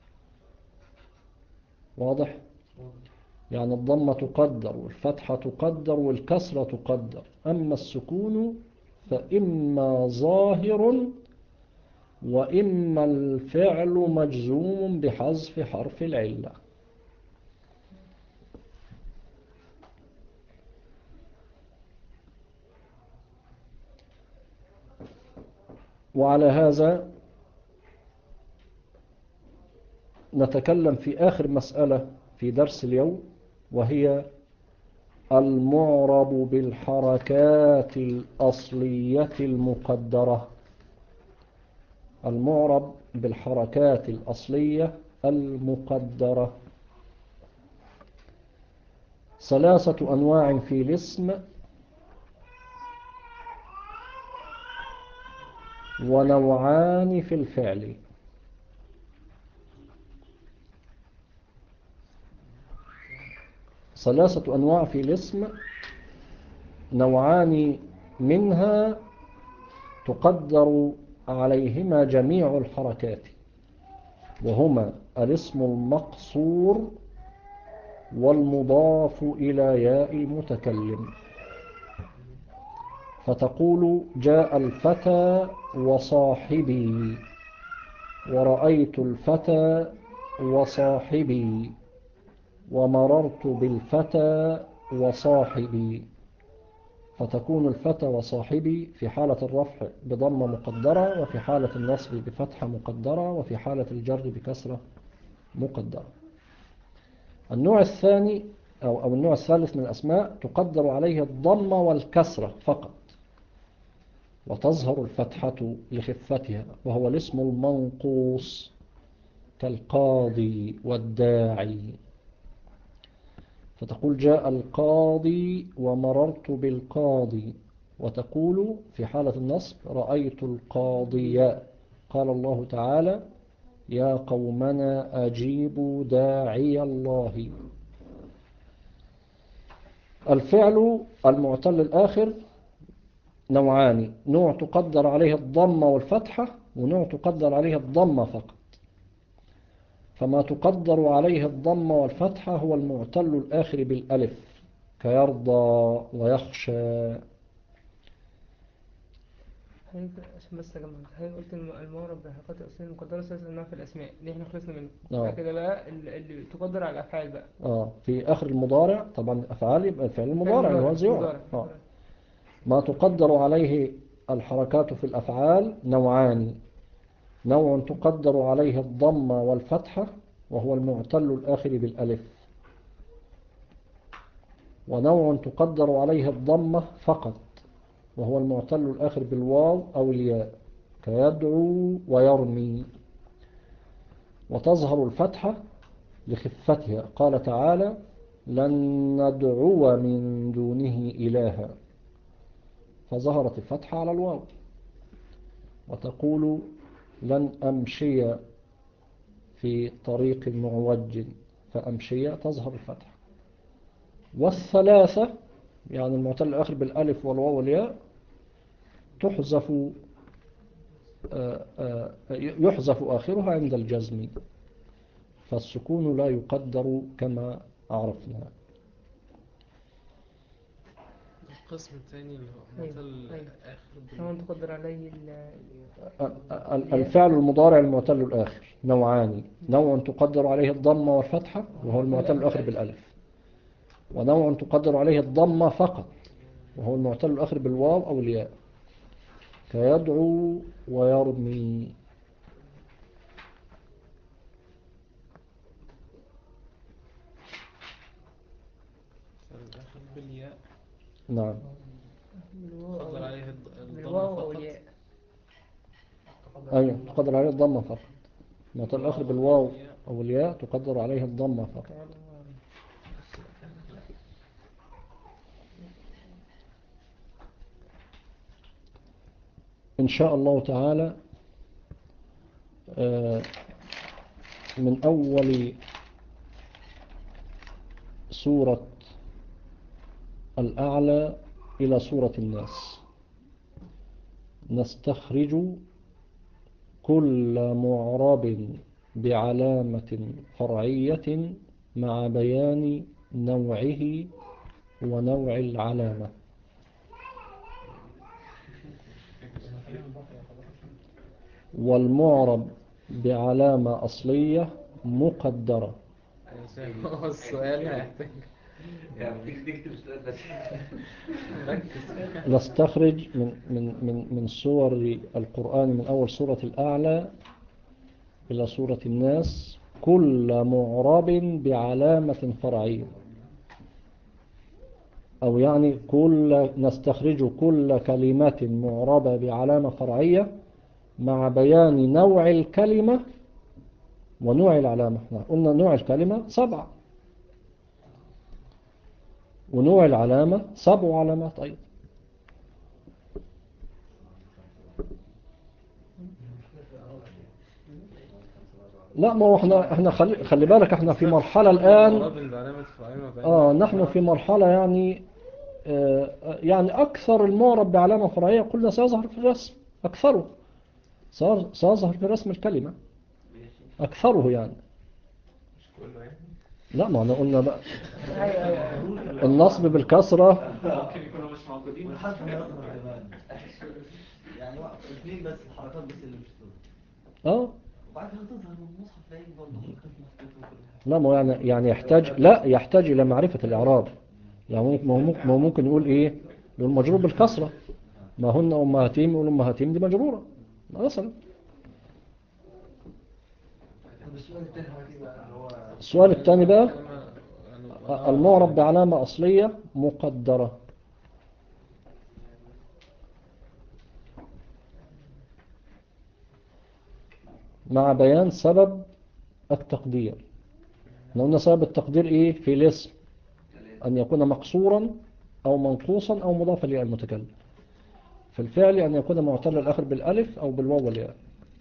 واضح؟ يعني الضمة تقدر والفتحة تقدر والكسرة تقدر، أما السكون فإما ظاهر وإما الفعل مجزوم بحذف حرف العلة. وعلى هذا نتكلم في آخر مسألة في درس اليوم، وهي المعرب بالحركات الأصلية المقدرة. المعرب بالحركات الأصلية المقدرة 3 أنواع في الاسم، ونوعان في الفعل. ثلاثة أنواع في الاسم، نوعان منها تقدر عليهما جميع الحركات، وهما الاسم المقصور والمضاف إلى ياء المتكلم. فتقول جاء الفتى وصاحبي، ورأيت الفتى وصاحبي، ومررت بالفتى وصاحبي. فتكون الفتى وصاحبي في حالة الرفع بضمة مقدرة، وفي حالة النصب بفتحة مقدرة، وفي حالة الجر بكسرة مقدرة. النوع الثاني أو النوع الثالث من الأسماء تقدر عليه الضمة والكسرة فقط، وتظهر الفتحة لخفتها، وهو الاسم المنقوص كالقاضي والداعي. فتقول جاء القاضي ومررت بالقاضي، وتقول في حالة النصب رأيت القاضي. قال الله تعالى يا قومنا أجيبوا داعي الله. الفعل المعتل الآخر نوعان: نوع تقدر عليه الضمة والفتحة، ونوع تقدر عليه الضمة فقط. فما تقدر عليه الضمة والفتحة هو المعتل الآخر بالألف كيرضى ويخشى. عشان بس أجمع، حضرتك قلت المعرب بالحركات الأصلية المقدرة 3 أنواع في الأسماء اللي احنا خلصنا منه. بعد كده بقى اللي تقدر على الأفعال بقى. في آخر المضارع طبعا الأفعال يبقى الفعل المضارع اللي هو زيارة. ما تقدر عليه الحركات في الأفعال نوعان: نوع تقدر عليه الضمة والفتحة وهو المعتل الآخر بالألف، ونوع تقدر عليه الضمة فقط وهو المعتل الآخر بالواو أو الياء كيدعو ويرمي. وتظهر الفتحة لخفتها، قال تعالى لن ندعو من دونه إلها، فظهرت الفتحة على الواو. وتقول لن أمشي في طريق معوج، فأمشي تظهر الفتحة. والثلاثة يعني المعتل الآخر بالألف والواو والياء تحذف يحذف آخرها عند الجزم، فالسكون لا يقدر كما عرفنا. القسم الثاني اللي هو أيوة، مثل أيوة. آخر نوع تقدر عليه الفعل المضارع المعتل الآخر نوعان: نوع تقدر عليه الضمة والفتحة وهو المعتل الآخر بالألف، ونوع تقدر عليه الضمة فقط وهو المعتل الآخر بالواو أو الياء كيدعو ويرمي. الآخر بالياء نعم. تقدر عليه الضمة بالواو أو فقط. الياء. أيوة تقدر عليه الضمة فقط، المعتل الآخر بالواو أو الياء تقدر عليه الضمة فقط. إن شاء الله تعالى من أول سورة الأعلى إلى سورة الناس نستخرج كل معرب بعلامة فرعية مع بيان نوعه ونوع العلامة. والمعرب بعلامة أصلية مقدرة. هو السؤال هيحتاج تكتب السؤال بس. ركز. نستخرج من سور القرآن من أول سورة الأعلى إلى سورة الناس كل معرب بعلامة فرعية، أو يعني نستخرج كل كلمة معربة بعلامة فرعية مع بيان نوع الكلمة ونوع العلامة. قلنا نوع الكلمة 7، ونوع العلامة 7 علامات أيضا. لا، ما هو احنا خلي بالك احنا في مرحلة الآن نحن في مرحلة يعني أكثر المعرب بعلامة فرعية قلنا سيظهر في الرسم، أكثره سيظهر في رسم الكلمة أكثره يعني. لا، ما احنا قلنا بقى النصب بالكسرة ممكن يكونوا مش موجودين والحرف يعني اثنين بس الحركات بس اللي مش هتظهر، وبعد كده هتظهر والمصحف تلاقي برضه حركات مختلفة وكل حاجة. لا، ما يعني يحتاج إلى معرفة الإعراب. يعني ممكن يقول إيه، يقول مجرور بالكسرة، ما هن أمهاتهم، يقول أمهاتهم دي مجرورة مثلا. طب السؤال الثاني حضرتك بقى اللي هو السؤال الثاني بقى المعرب بعلامة أصلية مقدرة. مع بيان سبب التقدير. لو قلنا سبب التقدير إيه في الاسم، أن يكون مقصورا أو منقوصا أو مضافا للمتكلم. في الفعل أن يكون معتل الآخر بالألف أو بالواو والياء.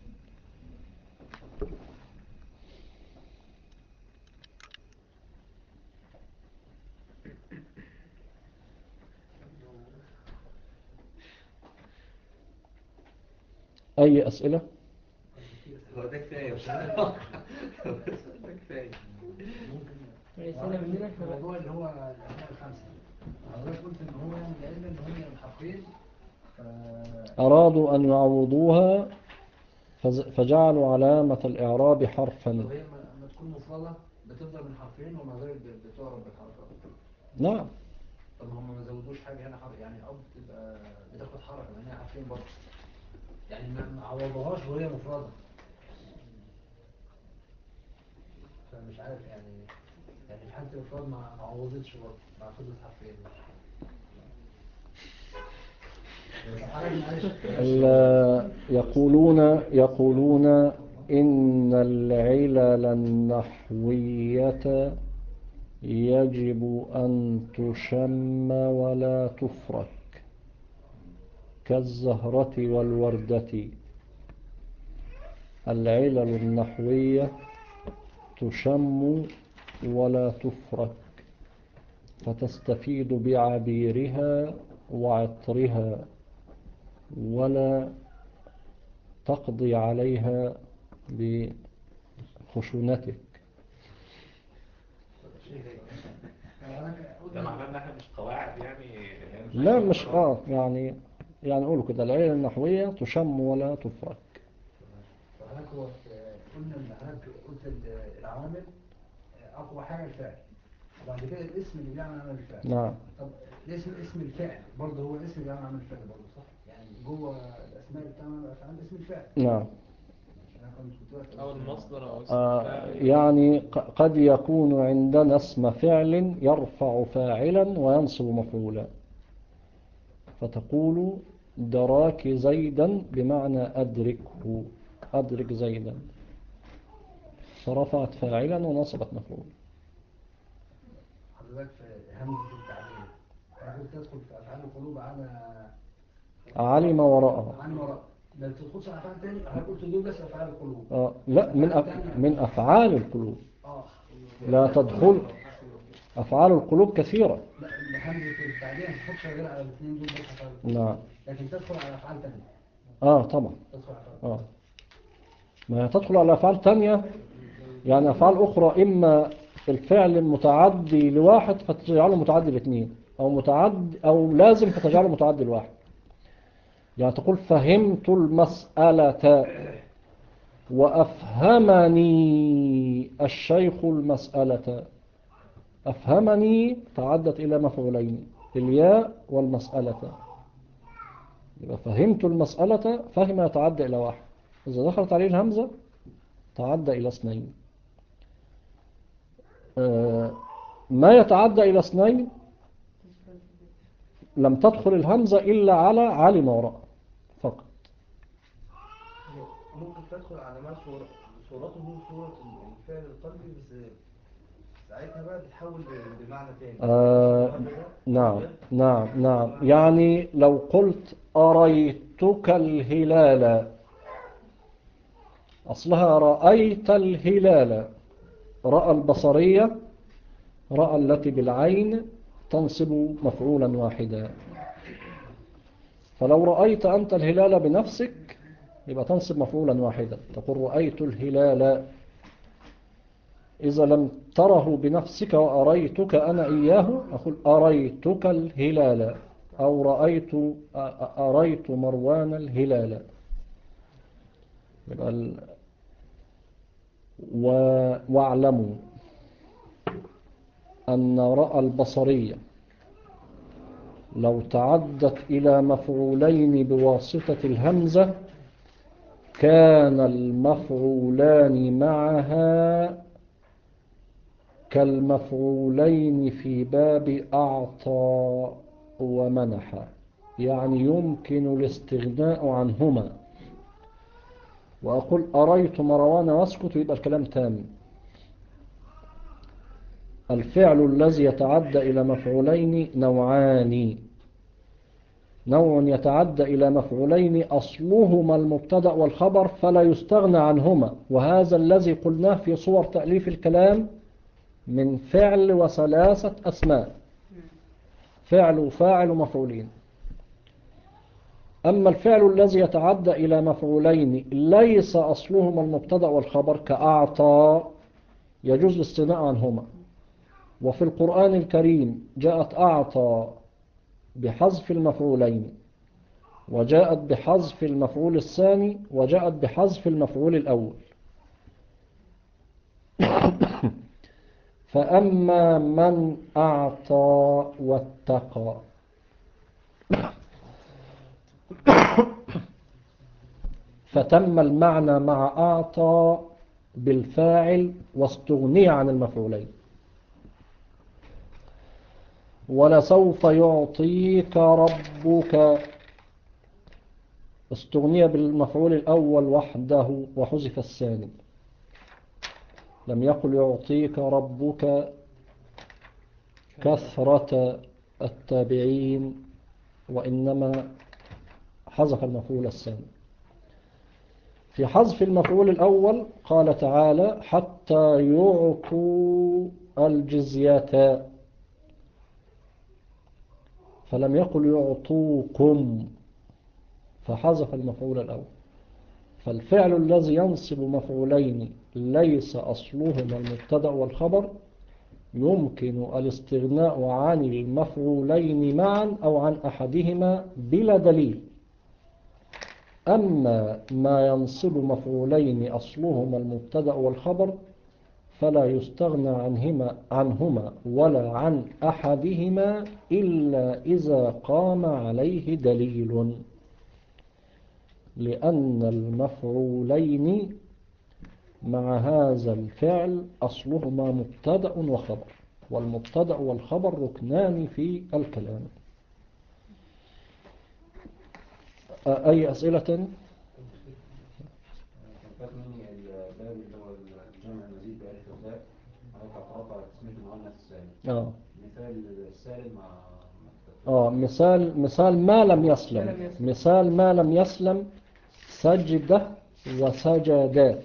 أي أسئلة؟ هو ده كفاية بصراحة. ده كفاية. رسالة مننا احنا بقى. الموضوع اللي هو الأسماء الخمسة، حضرتك قلت إن هو يعني لأن إن هم من حرفين أرادوا أن يعوضوها فجعلوا علامة الإعراب حرفا. وهي لما تكون مفردة بتفضل من حرفين ومع ذلك بتعرب بالحركات. نعم. طب هم ما زودوش حاجة هنا حرف، يعني أب بتبقى بتاخد حركة لأنها حرفين برضه، يعني ما عوضوهاش وهي مفردة. مش عارف يعني في حالة الإفراد ما عوضتش برضه مع فضل حرفين. يقولون إن العلل النحوية يجب أن تشم ولا تفرك كالزهرة والوردة. العلل النحوية تشم ولا تفرك فتستفيد بعبيرها وعطرها ولا تقضي عليها بخشونتك. ده معناه انها مش قواعد يعني لا مش يعني قولوا كده العلل النحوية تشم ولا تفرك. فهناك هو قلنا ان هناك قلت العوامل اقوى حاجة الفعل وبعد كده الاسم اللي بيعمل عمل الفعل. نعم. طب اسم الفعل برضه هو الاسم اللي بيعمل عمل الفعل برضه صح؟ يعني جوه الاسماء اللي بتعمل الافعال اسم الفعل. نعم. أو المصدر أو اسم الفاعل. يعني قد يكون عندنا اسم فعل يرفع فاعلا وينصب مفعولا، فتقول دراك زيدا بمعنى أدركه، أدرك زيدا، فرفعت فاعلا ونصبت مفعولا. حضرتك في همزة التعبير حضرتك تدخل في أفعال القلوب علم وراءها. عن وراء ما بتدخلش على أفعال تاني. أنا قلت دول بس أفعال القلوب. لا من أفعال القلوب. لا تدخل أفعال القلوب كثيرة. لا همزة التعبير ما تدخلش غير على الاثنين دول بس أفعال القلوب. نعم. لكن تدخل على أفعال تانية. طبعا. تدخل على أفعال. ما تدخل على أفعال تانية، يعني أفعال أخرى إما الفعل متعدي لواحد فتجعله متعدي لاثنين، أو لازم فتجعله متعدي لواحد. يعني تقول فهمت المسألة وأفهمني الشيخ المسألة. أفهمني تعدت إلى مفعولين، الياء والمسألة. يبقى فهمت المسألة، فهم يتعدى إلى واحد، إذا دخلت عليه الهمزة تعدى إلى اثنين. ما يتعدى إلى اثنين لم تدخل الهمزة إلا على علم وراء فقط. ممكن تدخل على ما صورته صورة الفعل القلبي بس ساعتها بقى بتحول بمعنى تاني. نعم. يعني لو قلت أريتك الهلال، أصلها رأيت الهلال. رأى البصرية، رأى التي بالعين تنصب مفعولا واحدا. فلو رأيت أنت الهلال بنفسك يبقى تنصب مفعولا واحدا، تقول رأيت الهلال. إذا لم تره بنفسك وأريتك أنا إياه أقول أريتك الهلال، أو أريت مروان الهلال. واعلموا أن رأى البصرية لو تعدت إلى مفعولين بواسطة الهمزة كان المفعولان معها كالمفعولين في باب أعطى ومنح، يعني يمكن الاستغناء عنهما. وأقول أريت مروان واسكت يبقى الكلام تام. الفعل الذي يتعدى إلى مفعولين نوعان: نوع يتعدى إلى مفعولين أصلهما المبتدأ والخبر فلا يستغنى عنهما، وهذا الذي قلناه في صور تأليف الكلام من فعل وثلاثة أسماء، فعل وفاعل ومفعولين. أما الفعل الذي يتعدى إلى مفعولين ليس أصلهما المبتدأ والخبر كأعطى يجوز الاستغناء عنهما. وفي القرآن الكريم جاءت أعطى بحذف المفعولين، وجاءت بحذف المفعول الثاني، وجاءت بحذف المفعول الأول. فأما من أعطى واتقى فتم المعنى مع أعطى بالفاعل واستغني عن المفعولين. ولسوف يعطيك ربك استغني بالمفعول الأول وحده وحذف الثاني. لم يقل يعطيك ربك كثرة التابعين، وإنما حذف المفعول الثاني. في حذف المفعول الأول قال تعالى حتى يعطوا الجزية، فلم يقل يعطوكم، فحذف المفعول الأول. فالفعل الذي ينصب مفعولين ليس أصلهما المبتدأ والخبر يمكن الاستغناء عن المفعولين معا أو عن أحدهما بلا دليل. أما ما ينصب مفعولين أصلهما المبتدأ والخبر فلا يستغنى عنهما ولا عن أحدهما إلا إذا قام عليه دليل، لأن المفعولين مع هذا الفعل أصلهما مبتدأ وخبر، والمبتدأ والخبر ركنان في الكلام. أي أسئلة تاني؟ كان مني الباب اللي هو الجمع المزيد بألف وباء هيبقى تربع على تسمية المؤنث السالم. مثال السالم مع مثال ما لم يسلم. مثال ما لم يسلم سجدة وسجدات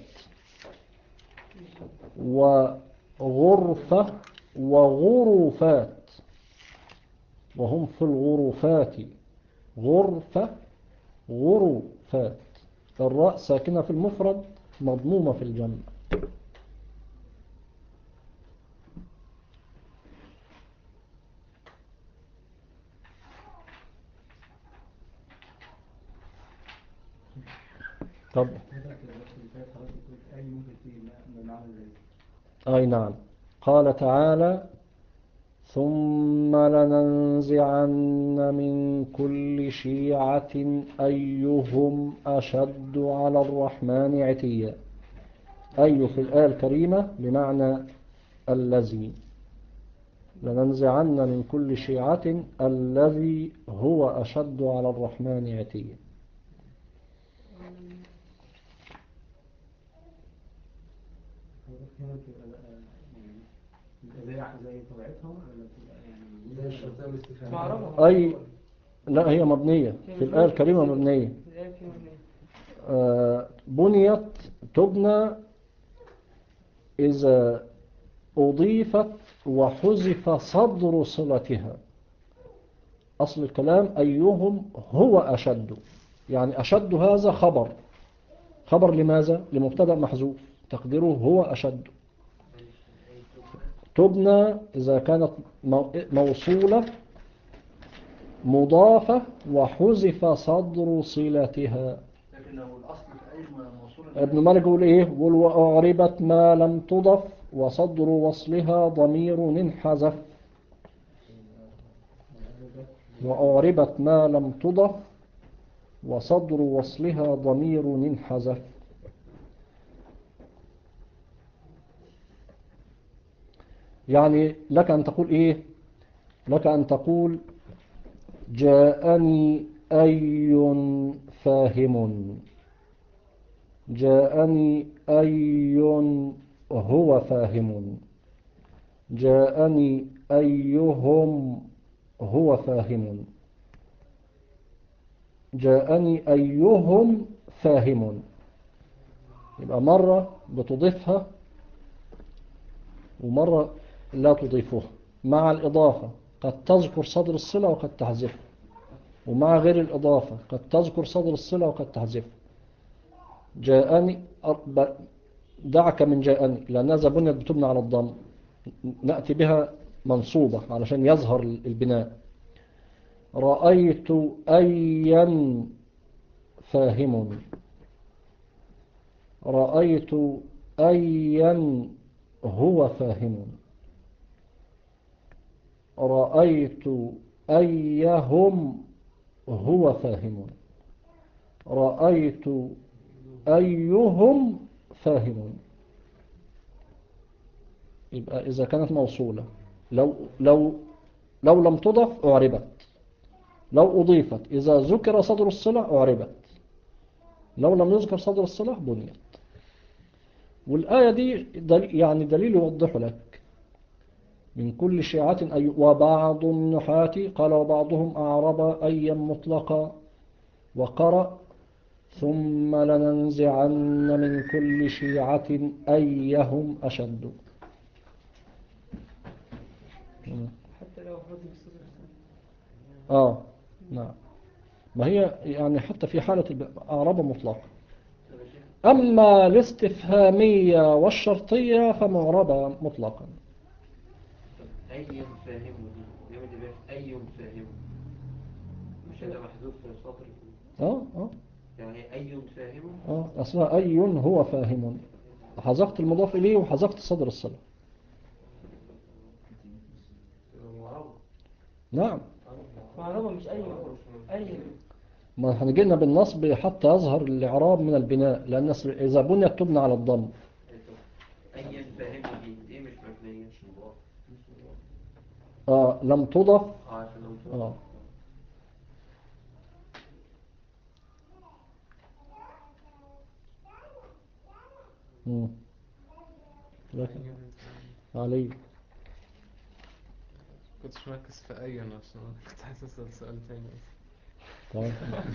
وغرفة وغرفات، وهم في الغرفات غرفة غرفات. الراء ساكنة في المفرد مضمومة في الجمع. طب أي نعم. قال تعالى ثم لننزعن من كل شيعة أيهم أشد على الرحمن عتيا. أي في الآية الكريمة بمعنى الذي. لننزعن من كل شيعة الذي هو أشد على الرحمن عتيا. زي طبيعتهم زي الشرطية والاستفهام. أي لا، هي مبنية في الآية الكريمة مبنية. بنيت تبنى إذا أضيفت وحذف صدر صلتها. أصل الكلام أيهم هو أشد، يعني أشد هذا خبر لماذا؟ لمبتدأ محذوف تقديره هو أشد. تبنى إذا كانت موصولة مضافة وحذف صدر صلتها. لكن لو الأصل في أي موصول ابن مالك يقول إيه؟ يقول وأعربت ما لم تضف وصدر وصلها ضمير انحذف. وأعربت ما لم تضف وصدر وصلها ضمير انحذف. يعني لك أن تقول إيه؟ لك أن تقول جاءني أي فاهم، جاءني أي هو فاهم، جاءني أيهم هو فاهم، جاءني أيهم فاهم. يبقى مرة بتضيفها ومرة لا تضيفها. مع الإضافة قد تذكر صدر الصلة وقد تحذفها، ومع غير الإضافة قد تذكر صدر الصلة وقد تحذفها. جاءني دعك من جاءني لأنها بنيت بتبنى على الضم، نأتي بها منصوبة علشان يظهر البناء. رأيت أيا فاهم، رأيت أيا هو فاهم، رأيت أيهم هو فاهم، رأيت أيهم فاهم. يبقى إذا كانت موصولة لو لم تضف أعربت، لو أضيفت إذا ذكر صدر الصلة أعربت، لو لم يذكر صدر الصلة بنيت. والآية دي يعني دليل يوضح لك من كل شيعة وبعض النحاة قال وبعضهم أعرب أيا مطلقا وقرأ ثم لننزعن من كل شيعة أيهم أشد. حتى لو حذف صدر نعم. ما هي يعني حتى في حالة أعراب مطلقة. أما الاستفهامية والشرطية فمعربة مطلقا. أي فاهمه دي جامد بقى أي فاهمه مش هذا محذوف في السطر يعني أي فاهمه أصلا أي هو فاهم، حذفت المضاف إليه وحذفت صدر الصلة. نعم معربة مش أي ما هنجينا بالنصب حتى يظهر الإعراب من البناء، لأن إذا بنيت تبنى على الضم. أي فاهمه دي مش مبنية لم تضف لكن علي كنتش مركز في أي عشان كنت عايز أسأل سؤال تاني طيب.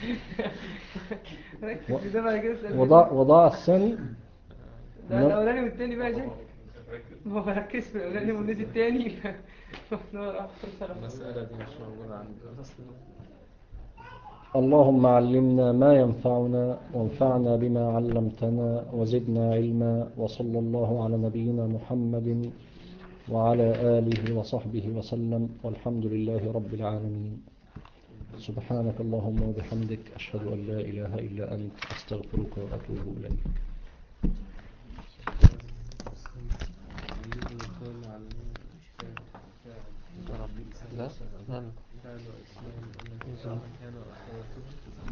ركز في ده بقى كده. وضاع الثاني ده الأولاني والتاني بقى شيء ما بركز في الأولاني والنادي التاني. المسألة دي مش موجودة عندي أصلا. اللهم علمنا ما ينفعنا وانفعنا بما علمتنا وزدنا علما، وصلى الله على نبينا محمد وعلى آله وصحبه وسلم، والحمد لله رب العالمين. سبحانك اللهم وبحمدك، أشهد أن لا إله إلا أنت، أستغفرك وأتوب إليك. لا